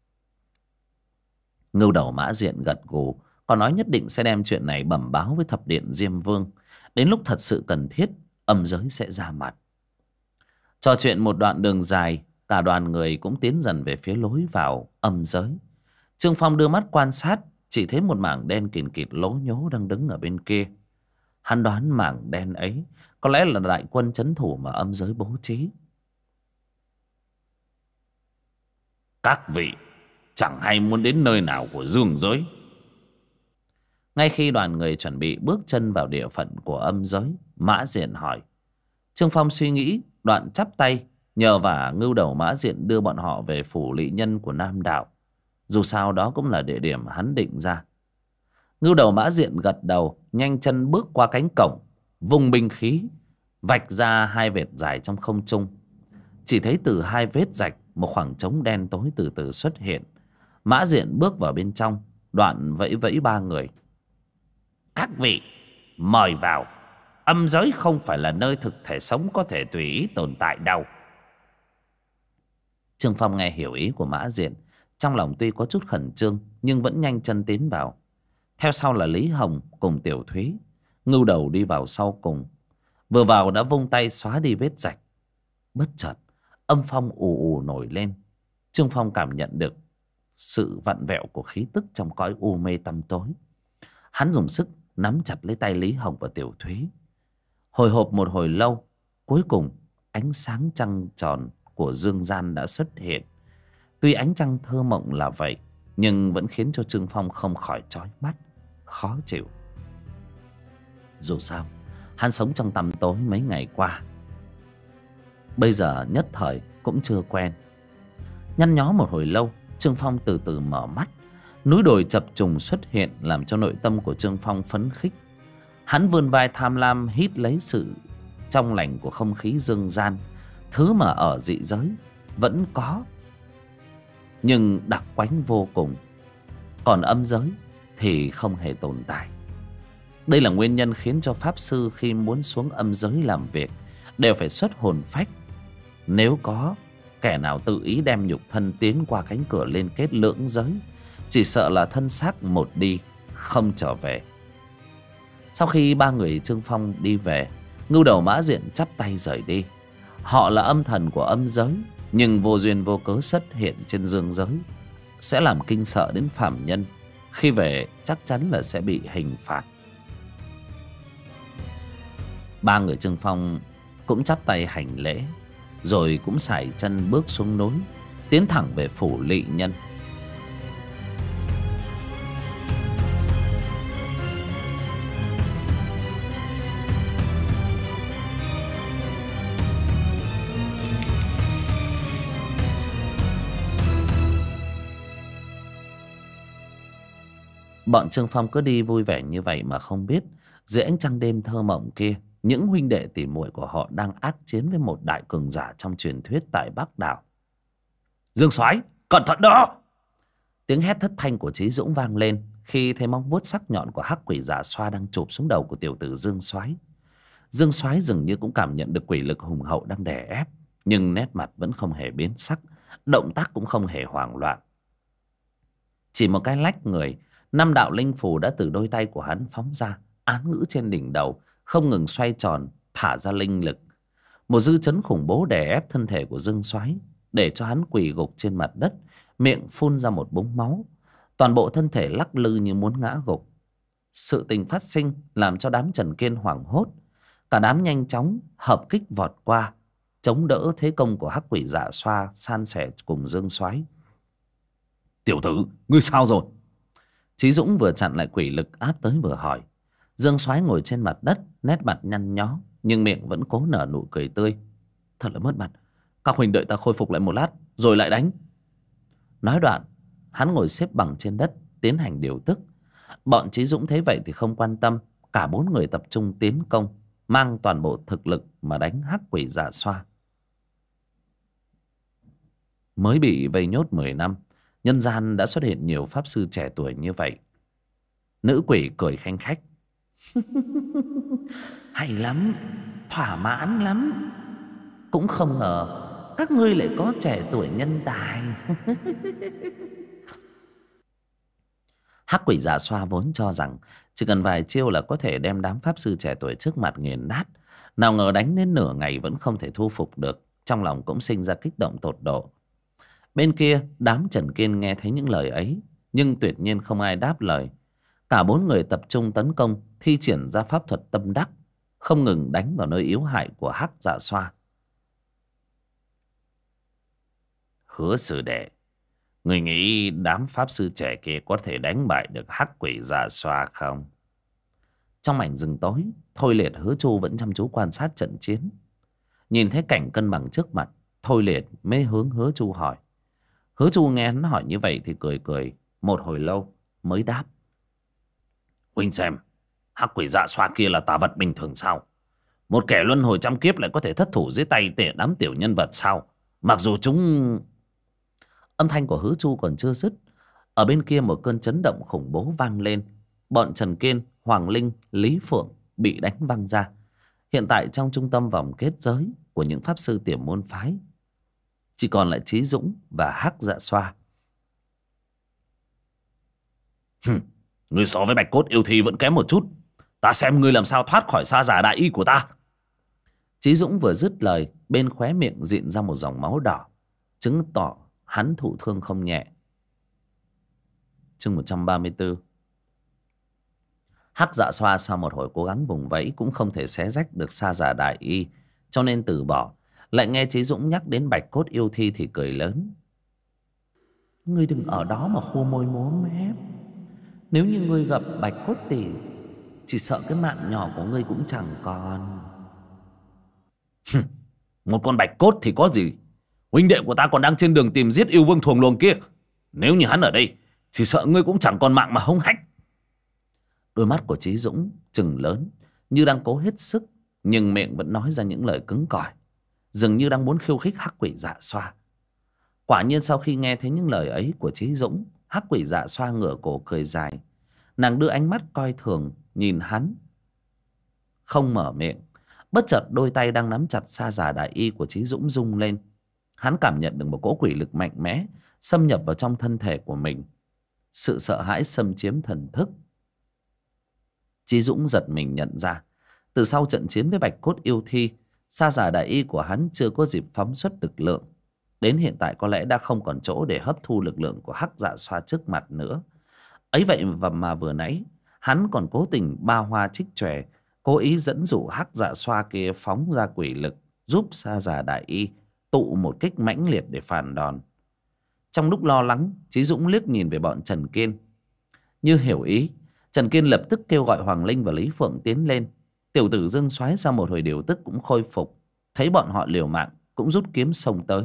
Ngưu Đầu Mã Diện gật gù, còn nói nhất định sẽ đem chuyện này bẩm báo với thập điện Diêm Vương, đến lúc thật sự cần thiết âm giới sẽ ra mặt. Trò chuyện một đoạn đường dài, cả đoàn người cũng tiến dần về phía lối vào âm giới. Trương Phong đưa mắt quan sát, chỉ thấy một mảng đen kìn kịt lố nhố đang đứng ở bên kia. Hắn đoán mảng đen ấy có lẽ là đại quân trấn thủ mà âm giới bố trí. Các vị chẳng hay muốn đến nơi nào của dương giới? Ngay khi đoàn người chuẩn bị bước chân vào địa phận của âm giới, Mã Diện hỏi. Trương Phong suy nghĩ, đoạn chắp tay nhờ vả Ngưu Đầu Mã Diện đưa bọn họ về phủ lỵ nhân của Nam Đạo. Dù sao đó cũng là địa điểm hắn định ra. Ngưu Đầu Mã Diện gật đầu, nhanh chân bước qua cánh cổng, vung binh khí vạch ra hai vệt dài trong không trung. Chỉ thấy từ hai vết rạch, một khoảng trống đen tối từ từ xuất hiện. Mã Diện bước vào bên trong, đoạn vẫy vẫy ba người. Các vị mời vào. Âm giới không phải là nơi thực thể sống có thể tùy ý tồn tại đâu. Trương Phong nghe hiểu ý của Mã Diện, trong lòng tuy có chút khẩn trương nhưng vẫn nhanh chân tiến vào. Theo sau là Lý Hồng cùng Tiểu Thúy. Ngưu Đầu đi vào sau cùng. Vừa vào đã vung tay xóa đi vết rạch. Bất chợt âm phong ù ù nổi lên. Trương Phong cảm nhận được sự vặn vẹo của khí tức trong cõi u mê tăm tối. Hắn dùng sức nắm chặt lấy tay Lý Hồng và Tiểu Thúy. Hồi hộp một hồi lâu, cuối cùng ánh sáng trăng tròn của dương gian đã xuất hiện. Tuy ánh trăng thơ mộng là vậy, nhưng vẫn khiến cho Trương Phong không khỏi chói mắt, khó chịu. Dù sao, hắn sống trong tăm tối mấy ngày qua, bây giờ nhất thời cũng chưa quen. Nhăn nhó một hồi lâu, Trương Phong từ từ mở mắt. Núi đồi chập trùng xuất hiện làm cho nội tâm của Trương Phong phấn khích. Hắn vươn vai tham lam hít lấy sự trong lành của không khí dương gian. Thứ mà ở dị giới vẫn có, nhưng đặc quánh vô cùng. Còn âm giới thì không hề tồn tại. Đây là nguyên nhân khiến cho pháp sư khi muốn xuống âm giới làm việc đều phải xuất hồn phách. Nếu có kẻ nào tự ý đem nhục thân tiến qua cánh cửa liên kết lưỡng giới, chỉ sợ là thân xác một đi không trở về. Sau khi ba người Trương Phong đi về, Ngưu Đầu Mã Diện chắp tay rời đi. Họ là âm thần của âm giới, nhưng vô duyên vô cớ xuất hiện trên dương giới, sẽ làm kinh sợ đến phàm nhân. Khi về chắc chắn là sẽ bị hình phạt. Ba người Trương Phong cũng chắp tay hành lễ, rồi cũng sải chân bước xuống núi, tiến thẳng về phủ Lỵ Nhân. Bọn Trương Phong cứ đi vui vẻ như vậy mà không biết, dưới ánh trăng đêm thơ mộng kia, những huynh đệ tỉ muội của họ đang ác chiến với một đại cường giả trong truyền thuyết tại Bắc Đảo. Dương Soái, cẩn thận đó! Tiếng hét thất thanh của Chí Dũng vang lên khi thấy móng vuốt sắc nhọn của hắc quỷ Dạ Xoa đang chụp xuống đầu của tiểu tử Dương Soái. Dương Soái dường như cũng cảm nhận được quỷ lực hùng hậu đang đè ép, nhưng nét mặt vẫn không hề biến sắc, động tác cũng không hề hoảng loạn. Chỉ một cái lách người, 5 đạo linh phù đã từ đôi tay của hắn phóng ra, án ngữ trên đỉnh đầu, không ngừng xoay tròn, thả ra linh lực. Một dư chấn khủng bố đè ép thân thể của Dương Soái, để cho hắn quỳ gục trên mặt đất, miệng phun ra một búng máu, toàn bộ thân thể lắc lư như muốn ngã gục. Sự tình phát sinh làm cho đám Trần Kiên hoảng hốt, cả đám nhanh chóng hợp kích vọt qua, chống đỡ thế công của hắc quỷ Dạ Xoa san sẻ cùng Dương Soái. Tiểu tử, ngươi sao rồi? Chí Dũng vừa chặn lại quỷ lực áp tới vừa hỏi. Dương Soái ngồi trên mặt đất, nét mặt nhăn nhó, nhưng miệng vẫn cố nở nụ cười tươi. Thật là mất mặt, các huynh đợi ta khôi phục lại một lát rồi lại đánh. Nói đoạn, hắn ngồi xếp bằng trên đất tiến hành điều tức. Bọn Chí Dũng thấy vậy thì không quan tâm, cả 4 người tập trung tiến công, mang toàn bộ thực lực mà đánh hắc quỷ Dạ Xoa. Mới bị vây nhốt 10 năm, nhân gian đã xuất hiện nhiều pháp sư trẻ tuổi như vậy. Nữ quỷ cười khanh khách. Hay lắm, thỏa mãn lắm. Cũng không ngờ các ngươi lại có trẻ tuổi nhân tài. Hắc quỷ Dạ Xoa vốn cho rằng chỉ cần vài chiêu là có thể đem đám pháp sư trẻ tuổi trước mặt nghiền nát. Nào ngờ đánh đến nửa ngày vẫn không thể thu phục được, trong lòng cũng sinh ra kích động tột độ. Bên kia đám Trần Kiên nghe thấy những lời ấy, nhưng tuyệt nhiên không ai đáp lời. Cả 4 người tập trung tấn công, thi triển ra pháp thuật tâm đắc, không ngừng đánh vào nơi yếu hại của hắc Dạ Xoa. Hứa sư đệ, người nghĩ đám pháp sư trẻ kia có thể đánh bại được hắc quỷ Dạ Xoa không? Trong mảnh rừng tối, Thôi Liệt, Hứa Chu vẫn chăm chú quan sát trận chiến. Nhìn thấy cảnh cân bằng trước mặt, Thôi Liệt mới hướng Hứa Chu hỏi. Hứa Chu nghe hắn hỏi như vậy thì cười cười một hồi lâu mới đáp. Huynh xem, hắc quỷ dạ xoa kia là tà vật bình thường sao? Một kẻ luân hồi trăm kiếp lại có thể thất thủ dưới tay đám tiểu nhân vật sao? Mặc dù chúng... Âm thanh của Hứa Chu còn chưa dứt, ở bên kia một cơn chấn động khủng bố vang lên. Bọn Trần Kiên, Hoàng Linh, Lý Phượng bị đánh văng ra. Hiện tại trong trung tâm vòng kết giới của những pháp sư tiểu môn phái chỉ còn lại Chí Dũng và Hắc Dạ Xoa. Ngươi so với Bạch Cốt Yêu Thi vẫn kém một chút. Ta xem ngươi làm sao thoát khỏi sa giả đại y của ta. Chí Dũng vừa dứt lời, bên khóe miệng rịn ra một dòng máu đỏ, chứng tỏ hắn thụ thương không nhẹ. Chương 134. Hắc Dạ Xoa sau một hồi cố gắng vùng vẫy cũng không thể xé rách được sa giả đại y, cho nên từ bỏ. Lại nghe Chí Dũng nhắc đến Bạch Cốt Yêu Thi thì cười lớn. Ngươi đừng ở đó mà khô môi múa mép. Nếu như ngươi gặp Bạch Cốt Tỷ, chỉ sợ cái mạng nhỏ của ngươi cũng chẳng còn. Một con bạch cốt thì có gì? Huynh đệ của ta còn đang trên đường tìm giết yêu vương thuồng luồng kia. Nếu như hắn ở đây, chỉ sợ ngươi cũng chẳng còn mạng mà hống hách. Đôi mắt của Chí Dũng trừng lớn, như đang cố hết sức, nhưng miệng vẫn nói ra những lời cứng cỏi, dường như đang muốn khiêu khích Hắc Quỷ Dạ Xoa. Quả nhiên sau khi nghe thấy những lời ấy của Chí Dũng, Hắc Quỷ Dạ Xoa ngửa cổ cười dài. Nàng đưa ánh mắt coi thường nhìn hắn, không mở miệng. Bất chợt đôi tay đang nắm chặt sa giả đại y của Chí Dũng rung lên. Hắn cảm nhận được một cỗ quỷ lực mạnh mẽ xâm nhập vào trong thân thể của mình. Sự sợ hãi xâm chiếm thần thức. Chí Dũng giật mình nhận ra, từ sau trận chiến với Bạch Cốt Yêu Thi, sa giả đại y của hắn chưa có dịp phóng xuất lực lượng. Đến hiện tại có lẽ đã không còn chỗ để hấp thu lực lượng của Hắc Dạ Xoa trước mặt nữa. Ấy vậy mà vừa nãy hắn còn cố tình ba hoa trích chòe, cố ý dẫn dụ Hắc Dạ Xoa kia phóng ra quỷ lực, giúp sa giả đại y tụ một kích mãnh liệt để phản đòn. Trong lúc lo lắng, Chí Dũng liếc nhìn về bọn Trần Kiên. Như hiểu ý, Trần Kiên lập tức kêu gọi Hoàng Linh và Lý Phượng tiến lên. Tiểu tử Dương Soái sau một hồi điều tức cũng khôi phục, thấy bọn họ liều mạng cũng rút kiếm xông tới.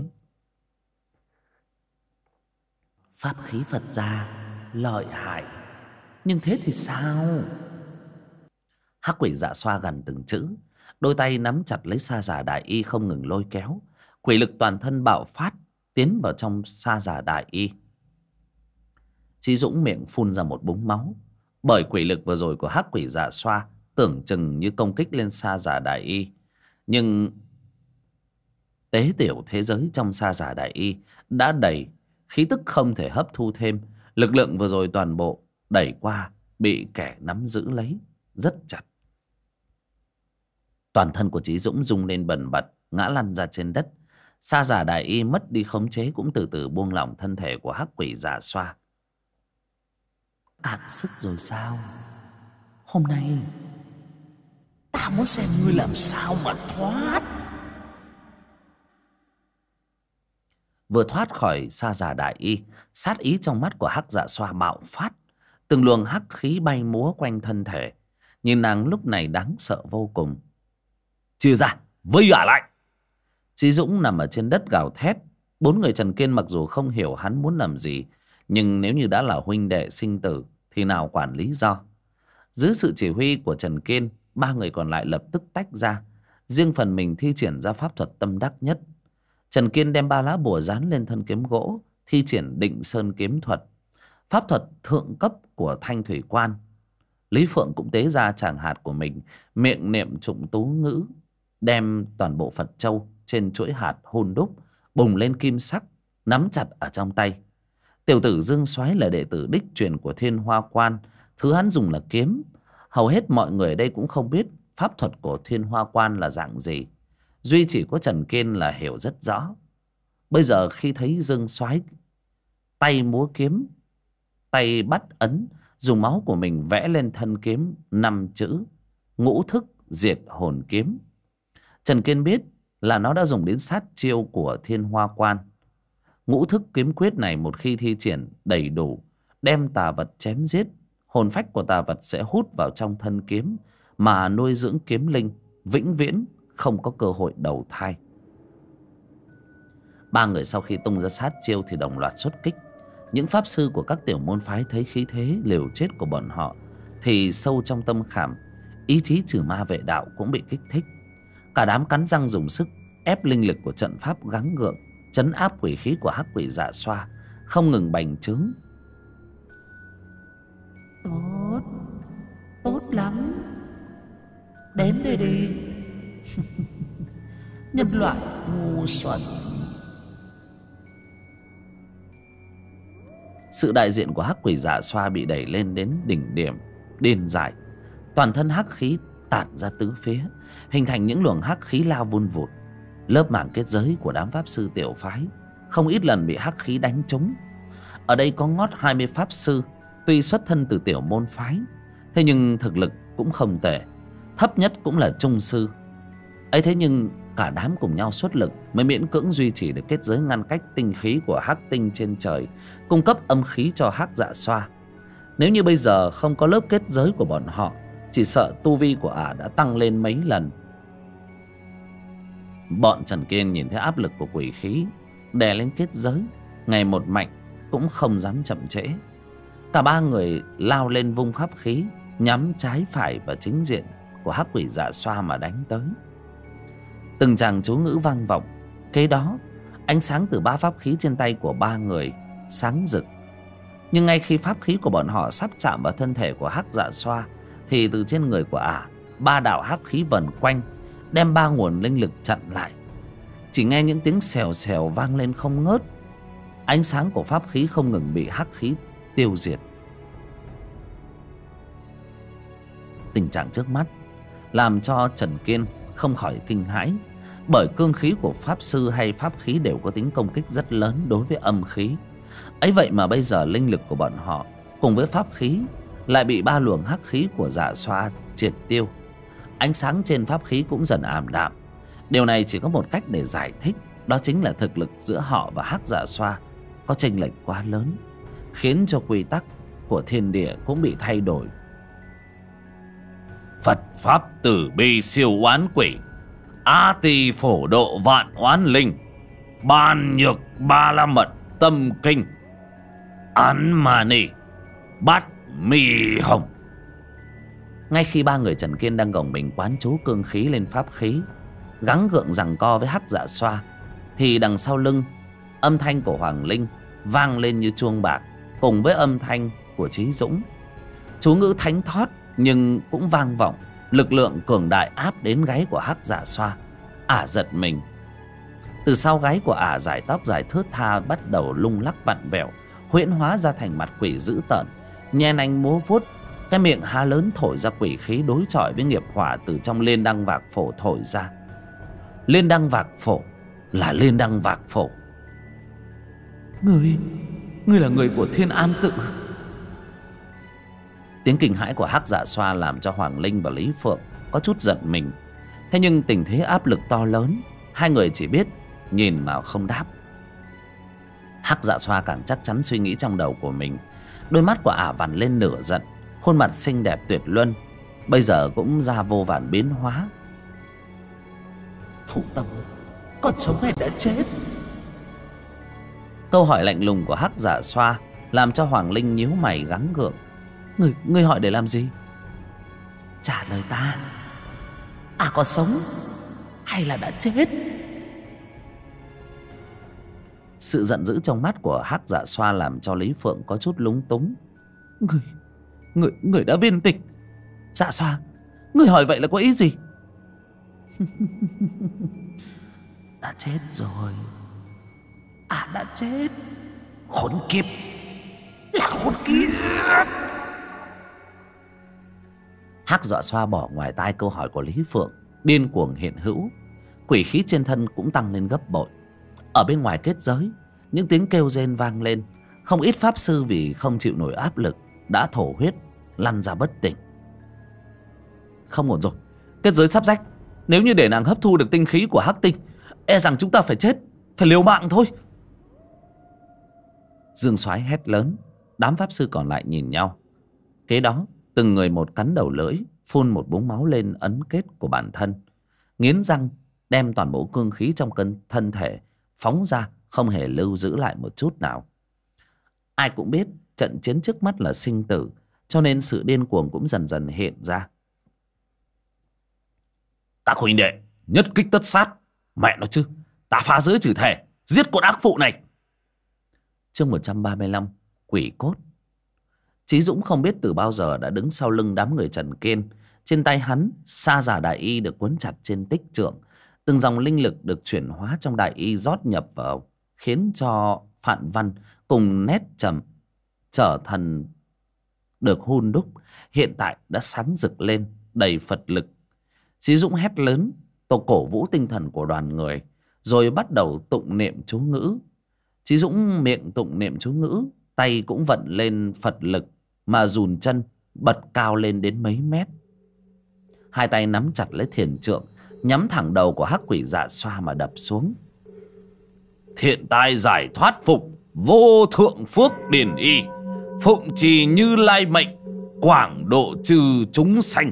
Pháp khí Phật gia lợi hại, nhưng thế thì sao? Hắc Quỷ Dạ Xoa gằn từng chữ, đôi tay nắm chặt lấy sa giả đại y không ngừng lôi kéo. Quỷ lực toàn thân bạo phát tiến vào trong sa giả đại y. Chí Dũng miệng phun ra một búng máu, bởi quỷ lực vừa rồi của Hắc Quỷ Dạ Xoa tưởng chừng như công kích lên sa giả đại y, nhưng tế tiểu thế giới trong sa giả đại y đã đầy, khí tức không thể hấp thu thêm. Lực lượng vừa rồi toàn bộ đẩy qua, bị kẻ nắm giữ lấy rất chặt. Toàn thân của Chí Dũng rung lên bần bật, ngã lăn ra trên đất. Sa giả đại y mất đi khống chế cũng từ từ buông lỏng thân thể của Hắc Quỷ Dạ Xoa. Cạn sức rồi sao? Hôm nay ta muốn xem ngươi làm sao mà thoát. Vừa thoát khỏi sa giả đại y, sát ý trong mắt của Hắc Dạ Xoa bạo phát. Từng luồng hắc khí bay múa quanh thân thể, nhìn nàng lúc này đáng sợ vô cùng. Chia ra, vây ả lại. Chí Dũng nằm ở trên đất gào thét. Bốn người Trần Kiên mặc dù không hiểu hắn muốn làm gì, nhưng nếu như đã là huynh đệ sinh tử thì nào quản lý do. Dưới sự chỉ huy của Trần Kiên, ba người còn lại lập tức tách ra, riêng phần mình thi triển ra pháp thuật tâm đắc nhất. Trần Kiên đem 3 lá bùa dán lên thân kiếm gỗ, thi triển Định Sơn kiếm thuật, pháp thuật thượng cấp của Thanh Thủy Quan. Lý Phượng cũng tế ra tràng hạt của mình, miệng niệm trụng tú ngữ, đem toàn bộ Phật châu trên chuỗi hạt hun đúc bùng lên kim sắc, nắm chặt ở trong tay. Tiểu tử Dương Soái là đệ tử đích truyền của Thiên Hoa Quan, thứ hắn dùng là kiếm. Hầu hết mọi người ở đây cũng không biết pháp thuật của Thiên Hoa Quan là dạng gì, duy chỉ có Trần Kiên là hiểu rất rõ. Bây giờ khi thấy Dương Soái tay múa kiếm, tay bắt ấn, dùng máu của mình vẽ lên thân kiếm 5 chữ Ngũ Thức Diệt Hồn Kiếm, Trần Kiên biết là nó đã dùng đến sát chiêu của Thiên Hoa Quan. Ngũ Thức kiếm quyết này một khi thi triển đầy đủ, đem tà vật chém giết, hồn phách của tà vật sẽ hút vào trong thân kiếm mà nuôi dưỡng kiếm linh, vĩnh viễn không có cơ hội đầu thai. Ba người sau khi tung ra sát chiêu thì đồng loạt xuất kích. Những pháp sư của các tiểu môn phái thấy khí thế liều chết của bọn họ thì sâu trong tâm khảm, ý chí trừ ma vệ đạo cũng bị kích thích. Cả đám cắn răng dùng sức ép linh lực của trận pháp gắng gượng, trấn áp quỷ khí của hắc quỷ Dạ Xoa không ngừng bành trướng. Tốt, tốt lắm. Đến đây đi. Nhân loại ngu xuẩn. Sự đại diện của hắc quỷ Dạ Xoa bị đẩy lên đến đỉnh điểm điên dại. Toàn thân hắc khí tản ra tứ phía, hình thành những luồng hắc khí lao vun vụt. Lớp màng kết giới của đám pháp sư tiểu phái không ít lần bị hắc khí đánh trúng. Ở đây có ngót 20 pháp sư, tuy xuất thân từ tiểu môn phái, thế nhưng thực lực cũng không tệ, thấp nhất cũng là trung sư. Ấy thế nhưng cả đám cùng nhau xuất lực mới miễn cưỡng duy trì được kết giới ngăn cách tinh khí của hắc tinh trên trời, cung cấp âm khí cho hắc Dạ Xoa. Nếu như bây giờ không có lớp kết giới của bọn họ, chỉ sợ tu vi của ả đã tăng lên mấy lần. Bọn Trần Kiên nhìn thấy áp lực của quỷ khí đè lên kết giới ngày một mạnh, cũng không dám chậm trễ. Cả ba người lao lên vung pháp khí, nhắm trái phải vào chính diện của hắc quỷ Dạ Xoa mà đánh tới. Từng tràng chú ngữ vang vọng. Kế đó ánh sáng từ ba pháp khí trên tay của ba người sáng rực. Nhưng ngay khi pháp khí của bọn họ sắp chạm vào thân thể của hắc Dạ Xoa thì từ trên người của ả, ba đạo hắc khí vần quanh, đem ba nguồn linh lực chặn lại. Chỉ nghe những tiếng xèo xèo vang lên không ngớt. Ánh sáng của pháp khí không ngừng bị hắc khí tiêu diệt. Tình trạng trước mắt làm cho Trần Kiên không khỏi kinh hãi, bởi cương khí của pháp sư hay pháp khí đều có tính công kích rất lớn đối với âm khí. Ấy vậy mà bây giờ linh lực của bọn họ cùng với pháp khí lại bị ba luồng hắc khí của Dạ Xoa triệt tiêu. Ánh sáng trên pháp khí cũng dần ảm đạm. Điều này chỉ có một cách để giải thích, đó chính là thực lực giữa họ và hắc Dạ Xoa có chênh lệch quá lớn, khiến cho quy tắc của thiên địa cũng bị thay đổi. Phật pháp tử bi siêu oán quỷ, A Tỳ phổ độ vạn oán linh, Ban nhược ba la mật tâm kinh, Án mà nỉ bát mi hồng. Ngay khi ba người Trần Kiên đang gồng mình quán chú cương khí lên pháp khí, gắng gượng giằng co với hắc Dạ Xoa, thì đằng sau lưng, âm thanh của Hoàng Linh vang lên như chuông bạc, cùng với âm thanh của Chí Dũng. Chú ngữ thánh thót nhưng cũng vang vọng, lực lượng cường đại áp đến gáy của hắc Dạ Xoa. Ả giật mình. Từ sau gáy của ả, dải tóc dài thướt tha bắt đầu lung lắc vặn vẹo, huyễn hóa ra thành mặt quỷ dữ tợn, nhen anh múa vuốt, cái miệng há lớn thổi ra quỷ khí đối chọi với nghiệp hỏa từ trong liên đăng vạc phổ thổi ra. Liên đăng vạc phổ là liên đăng vạc phổ. Ngươi là người của Thiên Am Tự. Tiếng kinh hãi của hắc Dạ Xoa làm cho Hoàng Linh và Lý Phượng có chút giận mình. Thế nhưng tình thế áp lực to lớn, hai người chỉ biết nhìn mà không đáp. Hắc Dạ Xoa càng chắc chắn suy nghĩ trong đầu của mình. Đôi mắt của ả vằn lên nửa giận, khuôn mặt xinh đẹp tuyệt luân bây giờ cũng ra vô vàn biến hóa. Thủ tông, còn sống hay đã chết? Câu hỏi lạnh lùng của hắc Dạ Xoa làm cho Hoàng Linh nhíu mày gắng gượng. Ngươi hỏi để làm gì? Trả lời ta. À, có sống hay là đã chết? Sự giận dữ trong mắt của hắc Dạ Xoa làm cho Lý Phượng có chút lúng túng. Người đã viên tịch. Dạ Xoa, người hỏi vậy là có ý gì? Đã chết rồi. À, đã chết. Khốn kiếp. Là khốn kiếp. Hắc Dạ Xoa bỏ ngoài tai câu hỏi của Lý Phượng, điên cuồng hiện hữu. Quỷ khí trên thân cũng tăng lên gấp bội. Ở bên ngoài kết giới, những tiếng kêu rên vang lên. Không ít pháp sư vì không chịu nổi áp lực đã thổ huyết lăn ra bất tỉnh. Không ổn rồi, kết giới sắp rách. Nếu như để nàng hấp thu được tinh khí của hắc tinh, e rằng chúng ta phải chết, phải liều mạng thôi. Dương Soái hét lớn. Đám pháp sư còn lại nhìn nhau. Kế đó từng người một cắn đầu lưỡi, phun một búng máu lên ấn kết của bản thân, nghiến răng đem toàn bộ cương khí trong thân thể phóng ra không hề lưu giữ lại một chút nào. Ai cũng biết trận chiến trước mắt là sinh tử, cho nên sự điên cuồng cũng dần dần hiện ra. Các huynh đệ nhất kích tất sát. Mẹ nó chứ, ta phá giới trừ thể, giết con ác phụ này. Chương 135, Quỷ Cốt. Chí Dũng không biết từ bao giờ đã đứng sau lưng đám người Trần Kiên. Trên tay hắn, sa giả đại y được quấn chặt trên tích trượng. Từng dòng linh lực được chuyển hóa trong đại y rót nhập vào, khiến cho phạn văn cùng nét trầm trở thần được hun đúc, hiện tại đã sáng rực lên, đầy Phật lực. Chí Dũng hét lớn, tổ cổ vũ tinh thần của đoàn người, rồi bắt đầu tụng niệm chú ngữ. Chí Dũng miệng tụng niệm chú ngữ, tay cũng vận lên Phật lực mà dùn chân bật cao lên đến mấy mét. Hai tay nắm chặt lấy thiền trượng, nhắm thẳng đầu của hắc quỷ Dạ Xoa mà đập xuống. Thiện tai giải thoát phục, vô thượng phước điển y, phụng trì Như Lai mệnh, quảng độ trừ chúng sanh.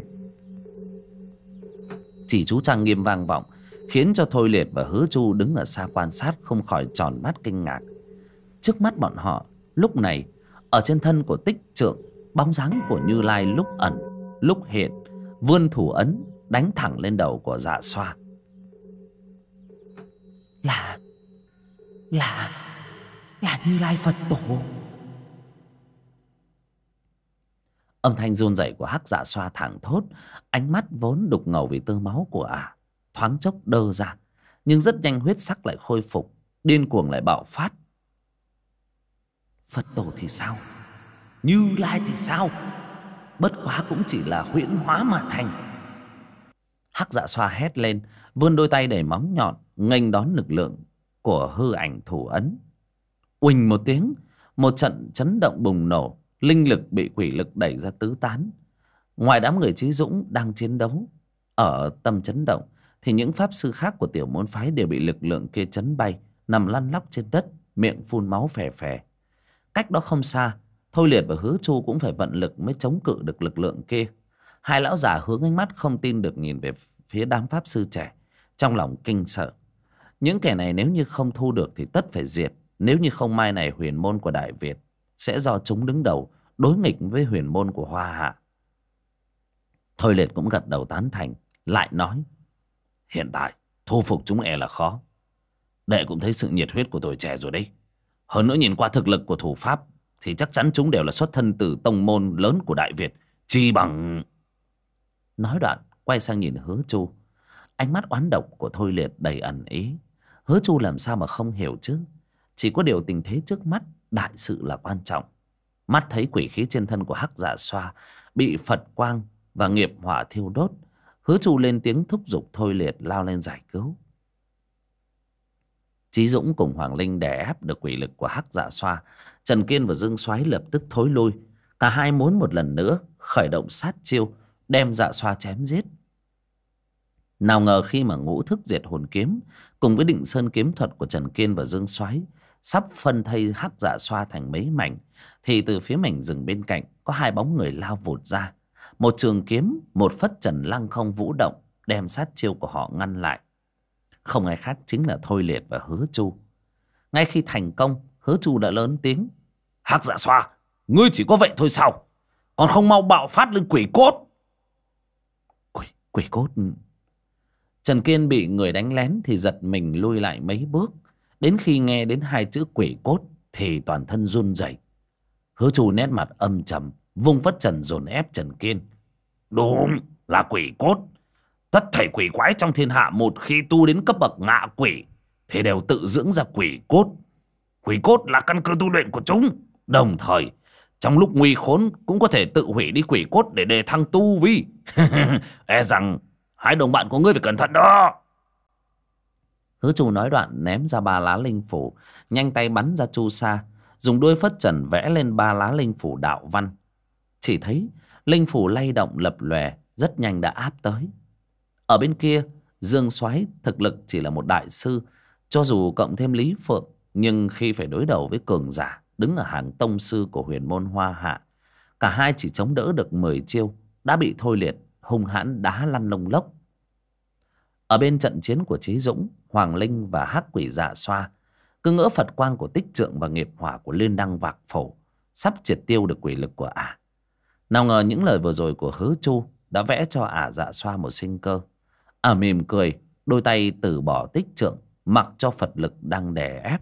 Chỉ chú trang nghiêm vang vọng, khiến cho Thôi Liệt và Hứa Chu đứng ở xa quan sát không khỏi tròn mắt kinh ngạc. Trước mắt bọn họ lúc này, ở trên thân của tích trượng, bóng dáng của Như Lai lúc ẩn lúc hiện, vươn thủ ấn đánh thẳng lên đầu của Dạ Xoa. Là Như Lai Phật Tổ. Âm thanh run rẩy của hắc Dạ Xoa thẳng thốt, ánh mắt vốn đục ngầu vì tơ máu của ả thoáng chốc đơ ra, nhưng rất nhanh huyết sắc lại khôi phục, điên cuồng lại bạo phát. Phật Tổ thì sao, Như Lai thì sao, bất quá cũng chỉ là huyễn hóa mà thành. Hắc Dạ Xoa hét lên, vươn đôi tay đầy móng nhọn nghênh đón lực lượng của hư ảnh thủ ấn. Uỳnh một tiếng, một trận chấn động bùng nổ, linh lực bị quỷ lực đẩy ra tứ tán. Ngoài đám người Chí Dũng đang chiến đấu ở tâm chấn động, thì những pháp sư khác của tiểu môn phái đều bị lực lượng kia chấn bay, nằm lăn lóc trên đất, miệng phun máu phè phè. Cách đó không xa, Thôi Liệt và Hứa Chu cũng phải vận lực mới chống cự được lực lượng kia. Hai lão già hướng ánh mắt không tin được nhìn về phía đám pháp sư trẻ, trong lòng kinh sợ. Những kẻ này nếu như không thu được thì tất phải diệt. Nếu như không mai này huyền môn của Đại Việt sẽ do chúng đứng đầu đối nghịch với huyền môn của Hoa Hạ. Thôi Liệt cũng gật đầu tán thành, lại nói: hiện tại thu phục chúng e là khó. Đệ cũng thấy sự nhiệt huyết của tuổi trẻ rồi đấy. Hơn nữa nhìn qua thực lực của thủ pháp thì chắc chắn chúng đều là xuất thân từ tông môn lớn của Đại Việt. Chi bằng... Nói đoạn quay sang nhìn Hứa Chu. Ánh mắt oán độc của Thôi Liệt đầy ẩn ý. Hứa Chu làm sao mà không hiểu chứ. Chỉ có điều tình thế trước mắt, đại sự là quan trọng. Mắt thấy quỷ khí trên thân của hắc Dạ Xoa bị Phật quang và nghiệp hỏa thiêu đốt, Hứa Chu lên tiếng thúc giục Thôi Liệt lao lên giải cứu. Chí Dũng cùng Hoàng Linh đè ép được quỷ lực của hắc Dạ Xoa. Trần Kiên và Dương Soái lập tức thối lui. Cả hai muốn một lần nữa khởi động sát chiêu, đem Dạ Xoa chém giết. Nào ngờ khi mà ngũ thức diệt hồn kiếm cùng với định sơn kiếm thuật của Trần Kiên và Dương Soái sắp phân thây hắc Dạ Xoa thành mấy mảnh, thì từ phía mảnh rừng bên cạnh có hai bóng người lao vụt ra. Một trường kiếm, một phất trần lăng không vũ động, đem sát chiêu của họ ngăn lại. Không ai khác chính là Thôi Liệt và Hứa Chu. Ngay khi thành công, Hứa Chu đã lớn tiếng: hắc Dạ Xoa, ngươi chỉ có vậy thôi sao? Còn không mau bạo phát lên quỷ cốt. Quỷ cốt? Trần Kiên bị người đánh lén thì giật mình lui lại mấy bước. Đến khi nghe đến hai chữ quỷ cốt thì toàn thân run rẩy. Hứa Chu nét mặt âm trầm, vung phất trần dồn ép Trần Kiên. Đúng là quỷ cốt. Tất thảy quỷ quái trong thiên hạ một khi tu đến cấp bậc ngạ quỷ thì đều tự dưỡng ra quỷ cốt. Quỷ cốt là căn cơ tu luyện của chúng. Đồng thời trong lúc nguy khốn cũng có thể tự hủy đi quỷ cốt để đề thăng tu vi. E rằng hai đồng bạn của ngươi phải cẩn thận đó. Hứa Chu nói đoạn ném ra 3 lá linh phủ, nhanh tay bắn ra chu sa, dùng đuôi phất trần vẽ lên 3 lá linh phủ đạo văn. Chỉ thấy linh phủ lay động lập lòe, rất nhanh đã áp tới. Ở bên kia, Dương Soái thực lực chỉ là một đại sư, cho dù cộng thêm Lý Phượng, nhưng khi phải đối đầu với cường giả đứng ở hàng tông sư của huyền môn Hoa Hạ, cả hai chỉ chống đỡ được 10 chiêu đã bị Thôi Liệt hung hãn đá lăn lông lốc. Ở bên trận chiến của Chí Dũng, Hoàng Linh và hắc quỷ Dạ Xoa, Cứ ngỡ Phật quang của Tích Trượng và nghiệp hỏa của Liên Đăng Vạc Phổ sắp triệt tiêu được quỷ lực của ả. Nào ngờ những lời vừa rồi của Hứa Chu đã vẽ cho ả Dạ Xoa một sinh cơ. Ả mỉm cười, đôi tay từ bỏ Tích Trượng, mặc cho Phật lực đang đè ép.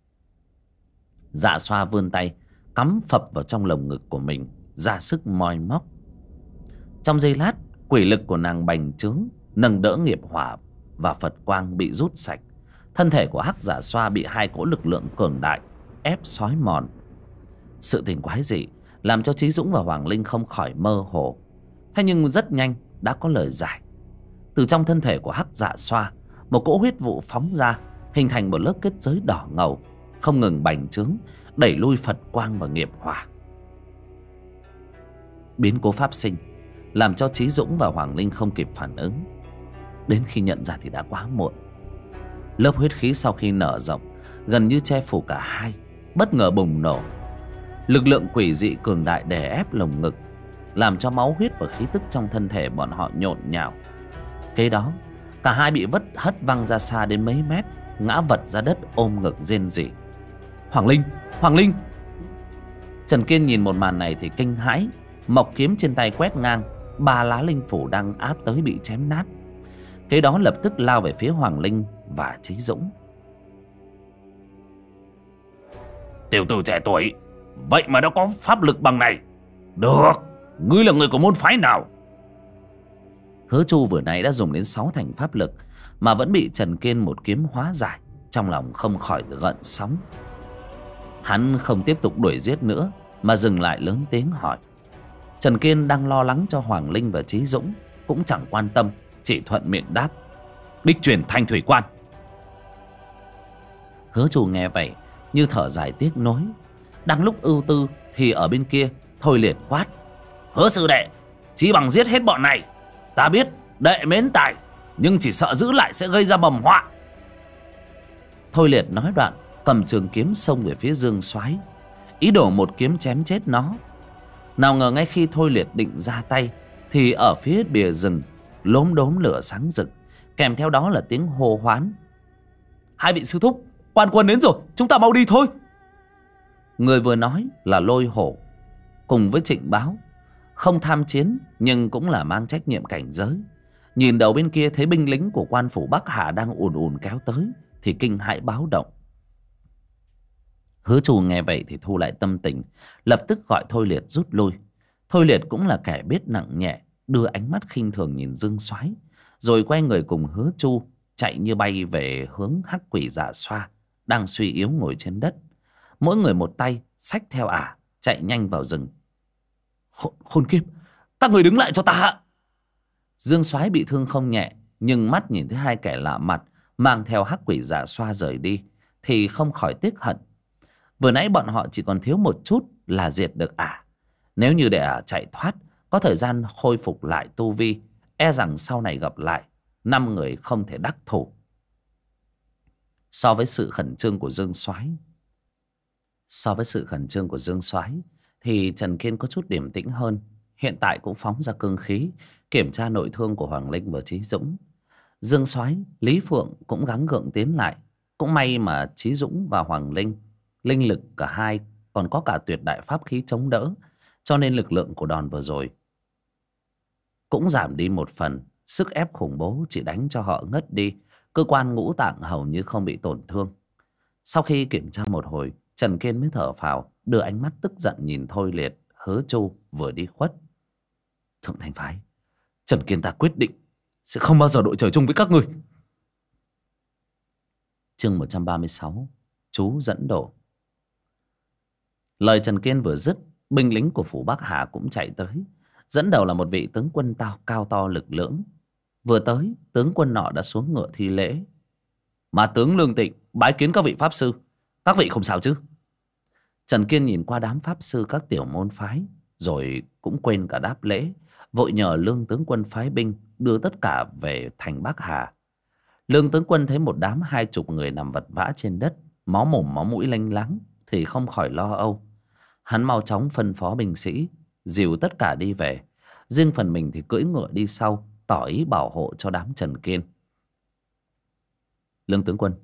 Dạ Xoa vươn tay cắm phập vào trong lồng ngực của mình, ra sức moi móc. Trong giây lát, quỷ lực của nàng bành trướng, nâng đỡ nghiệp hỏa và Phật quang bị rút sạch. Thân thể của Hắc Dạ Xoa bị hai cỗ lực lượng cường đại ép xói mòn. Sự tình quái dị làm cho Chí Dũng và Hoàng Linh không khỏi mơ hồ. Thế nhưng rất nhanh đã có lời giải. Từ trong thân thể của Hắc Dạ Xoa, một cỗ huyết vụ phóng ra, hình thành một lớp kết giới đỏ ngầu, không ngừng bành trướng, đẩy lui Phật quang và nghiệp hỏa. Biến cố phát sinh làm cho Chí Dũng và Hoàng Linh không kịp phản ứng. Đến khi nhận ra thì đã quá muộn. Lớp huyết khí sau khi nở rộng gần như che phủ cả hai, bất ngờ bùng nổ. Lực lượng quỷ dị cường đại đè ép lồng ngực, làm cho máu huyết và khí tức trong thân thể bọn họ nhộn nhạo. Kế đó, cả hai bị hất văng ra xa đến mấy mét, ngã vật ra đất ôm ngực rên rỉ. Hoàng Linh! Hoàng Linh! Trần Kiên nhìn một màn này thì kinh hãi. Mộc kiếm trên tay quét ngang, 3 lá linh phủ đang áp tới bị chém nát. Kế đó lập tức lao về phía Hoàng Linh và Chí Dũng. Tiểu tử trẻ tuổi, vậy mà đã có pháp lực bằng này. Được, ngươi là người của môn phái nào? Hứa Chu vừa nãy đã dùng đến 6 thành pháp lực mà vẫn bị Trần Kiên một kiếm hóa giải. Trong lòng không khỏi gợn sóng. Hắn không tiếp tục đuổi giết nữa mà dừng lại lớn tiếng hỏi. Trần Kiên đang lo lắng cho Hoàng Linh và Chí Dũng cũng chẳng quan tâm, chỉ thuận miệng đáp: Đích truyền Thanh Thủy Quan. Hứa Chu nghe vậy như thở dài tiếc nối. Đang lúc ưu tư thì ở bên kia Thôi Liệt quát: Hứa sư đệ, chỉ bằng giết hết bọn này. Ta biết đệ mến tài, nhưng chỉ sợ giữ lại sẽ gây ra mầm họa. Thôi Liệt nói đoạn cầm trường kiếm xông về phía Dương Soái, ý đồ một kiếm chém chết nó. Nào ngờ ngay khi Thôi Liệt định ra tay thì ở phía bìa rừng lốm đốm lửa sáng rực, kèm theo đó là tiếng hô hoán: Hai vị sư thúc, quan quân đến rồi, chúng ta mau đi thôi. Người vừa nói là Lôi Hổ cùng với Trịnh Báo, không tham chiến nhưng cũng là mang trách nhiệm cảnh giới. Nhìn đầu bên kia thấy binh lính của quan phủ Bắc Hà đang ùn ùn kéo tới thì kinh hãi báo động. Hứa Chu nghe vậy thì thu lại tâm tình, lập tức gọi Thôi Liệt rút lui. Thôi Liệt cũng là kẻ biết nặng nhẹ, đưa ánh mắt khinh thường nhìn Dương Soái, rồi quay người cùng Hứa Chu chạy như bay về hướng Hắc Quỷ Dạ Xoa đang suy yếu ngồi trên đất. Mỗi người một tay xách theo ả, chạy nhanh vào rừng. Khốn kiếp, các người đứng lại cho ta. Dương Soái bị thương không nhẹ, nhưng mắt nhìn thấy hai kẻ lạ mặt mang theo Hắc Quỷ Dạ Xoa rời đi thì không khỏi tiếc hận. Vừa nãy bọn họ chỉ còn thiếu một chút là diệt được ả. Nếu như để ả chạy thoát, có thời gian khôi phục lại tu vi, e rằng sau này gặp lại 5 người không thể đắc thủ. So với sự khẩn trương của Dương Soái thì Trần Kiên có chút điềm tĩnh hơn. Hiện tại cũng phóng ra cương khí kiểm tra nội thương của Hoàng Linh và Chí Dũng. Dương Soái, Lý Phượng cũng gắng gượng tiến lại. Cũng may mà Chí Dũng và Hoàng Linh, linh lực cả hai còn có cả tuyệt đại pháp khí chống đỡ, cho nên lực lượng của đòn vừa rồi cũng giảm đi một phần. Sức ép khủng bố chỉ đánh cho họ ngất đi, cơ quan ngũ tạng hầu như không bị tổn thương. Sau khi kiểm tra một hồi, Trần Kiên mới thở phào, đưa ánh mắt tức giận nhìn Thôi Liệt, Hứa Chu vừa đi khuất. Thượng Thành phái, Trần Kiên ta quyết định sẽ không bao giờ đội trời chung với các người. Chương 136, chú dẫn độ. Lời Trần Kiên vừa dứt, binh lính của phủ Bắc Hà cũng chạy tới. Dẫn đầu là một vị tướng quân cao to lực lưỡng. Vừa tới, tướng quân nọ đã xuống ngựa thi lễ. Mà tướng Lương Tịnh bái kiến các vị pháp sư. Các vị không sao chứ? Trần Kiên nhìn qua đám pháp sư các tiểu môn phái, rồi cũng quên cả đáp lễ, vội nhờ Lương tướng quân phái binh đưa tất cả về thành Bắc Hà. Lương tướng quân thấy một đám 20 người nằm vật vã trên đất, máu mồm máu mũi lênh láng thì không khỏi lo âu. Hắn mau chóng phân phó binh sĩ dìu tất cả đi về, riêng phần mình thì cưỡi ngựa đi sau, tỏ ý bảo hộ cho đám Trần Kiên. Lương tướng quân,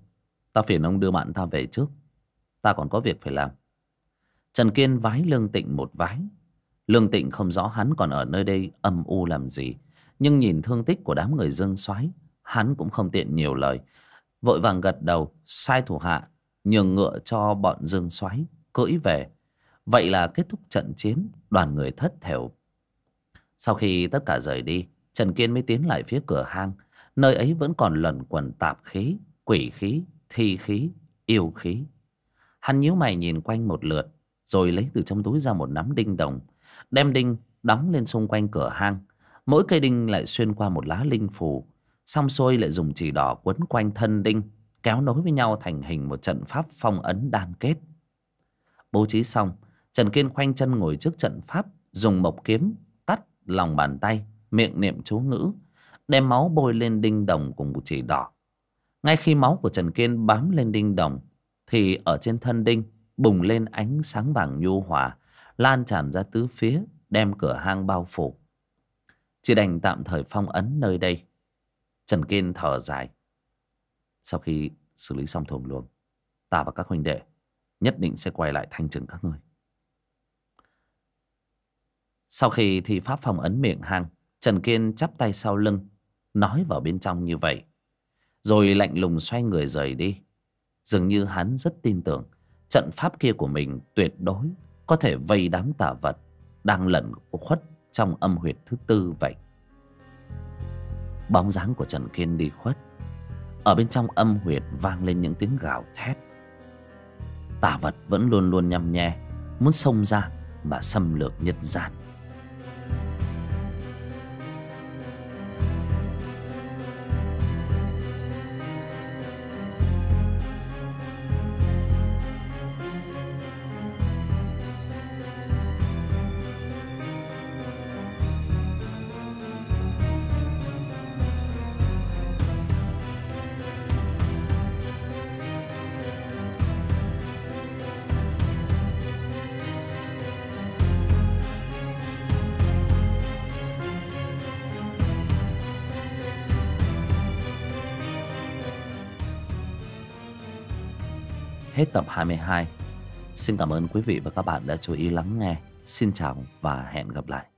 Ta phiền ông đưa bạn ta về trước, ta còn có việc phải làm. Trần Kiên vái Lương Tịnh một vái. Lương Tịnh không rõ hắn còn ở nơi đây âm u làm gì, nhưng nhìn thương tích của đám người Dương Soái, hắn cũng không tiện nhiều lời, vội vàng gật đầu, sai thủ hạ nhường ngựa cho bọn Dương Soái cưỡi về. Vậy là kết thúc trận chiến, đoàn người thất thểu. Sau khi tất cả rời đi, Trần Kiên mới tiến lại phía cửa hang. Nơi ấy vẫn còn luẩn quẩn tạp khí, quỷ khí, thi khí, yêu khí. Hắn nhíu mày nhìn quanh một lượt, rồi lấy từ trong túi ra một nắm đinh đồng, đem đinh đóng lên xung quanh cửa hang. Mỗi cây đinh lại xuyên qua một lá linh phù, xong xuôi lại dùng chỉ đỏ quấn quanh thân đinh, kéo nối với nhau thành hình một trận pháp phong ấn đan kết. Bố trí xong, Trần Kiên khoanh chân ngồi trước trận pháp, dùng mộc kiếm cắt lòng bàn tay, miệng niệm chú ngữ, đem máu bôi lên đinh đồng cùng một chỉ đỏ. Ngay khi máu của Trần Kiên bám lên đinh đồng, thì ở trên thân đinh bùng lên ánh sáng vàng nhu hòa, lan tràn ra tứ phía, đem cửa hang bao phủ. Chỉ đành tạm thời phong ấn nơi đây. Trần Kiên thở dài. Sau khi xử lý xong thùng luồng, ta và các huynh đệ nhất định sẽ quay lại thanh trừng các ngươi. Sau khi thi pháp phong ấn miệng hang, Trần Kiên chắp tay sau lưng, nói vào bên trong như vậy, rồi lạnh lùng xoay người rời đi. Dường như hắn rất tin tưởng trận pháp kia của mình tuyệt đối có thể vây đám tà vật đang lẩn khuất trong âm huyệt thứ tư vậy. Bóng dáng của Trần Kiên đi khuất, ở bên trong âm huyệt vang lên những tiếng gào thét. Tà vật vẫn luôn luôn nhăm nhe, muốn xông ra mà xâm lược nhân gian. Hết tập 22. Xin cảm ơn quý vị và các bạn đã chú ý lắng nghe. Xin chào và hẹn gặp lại.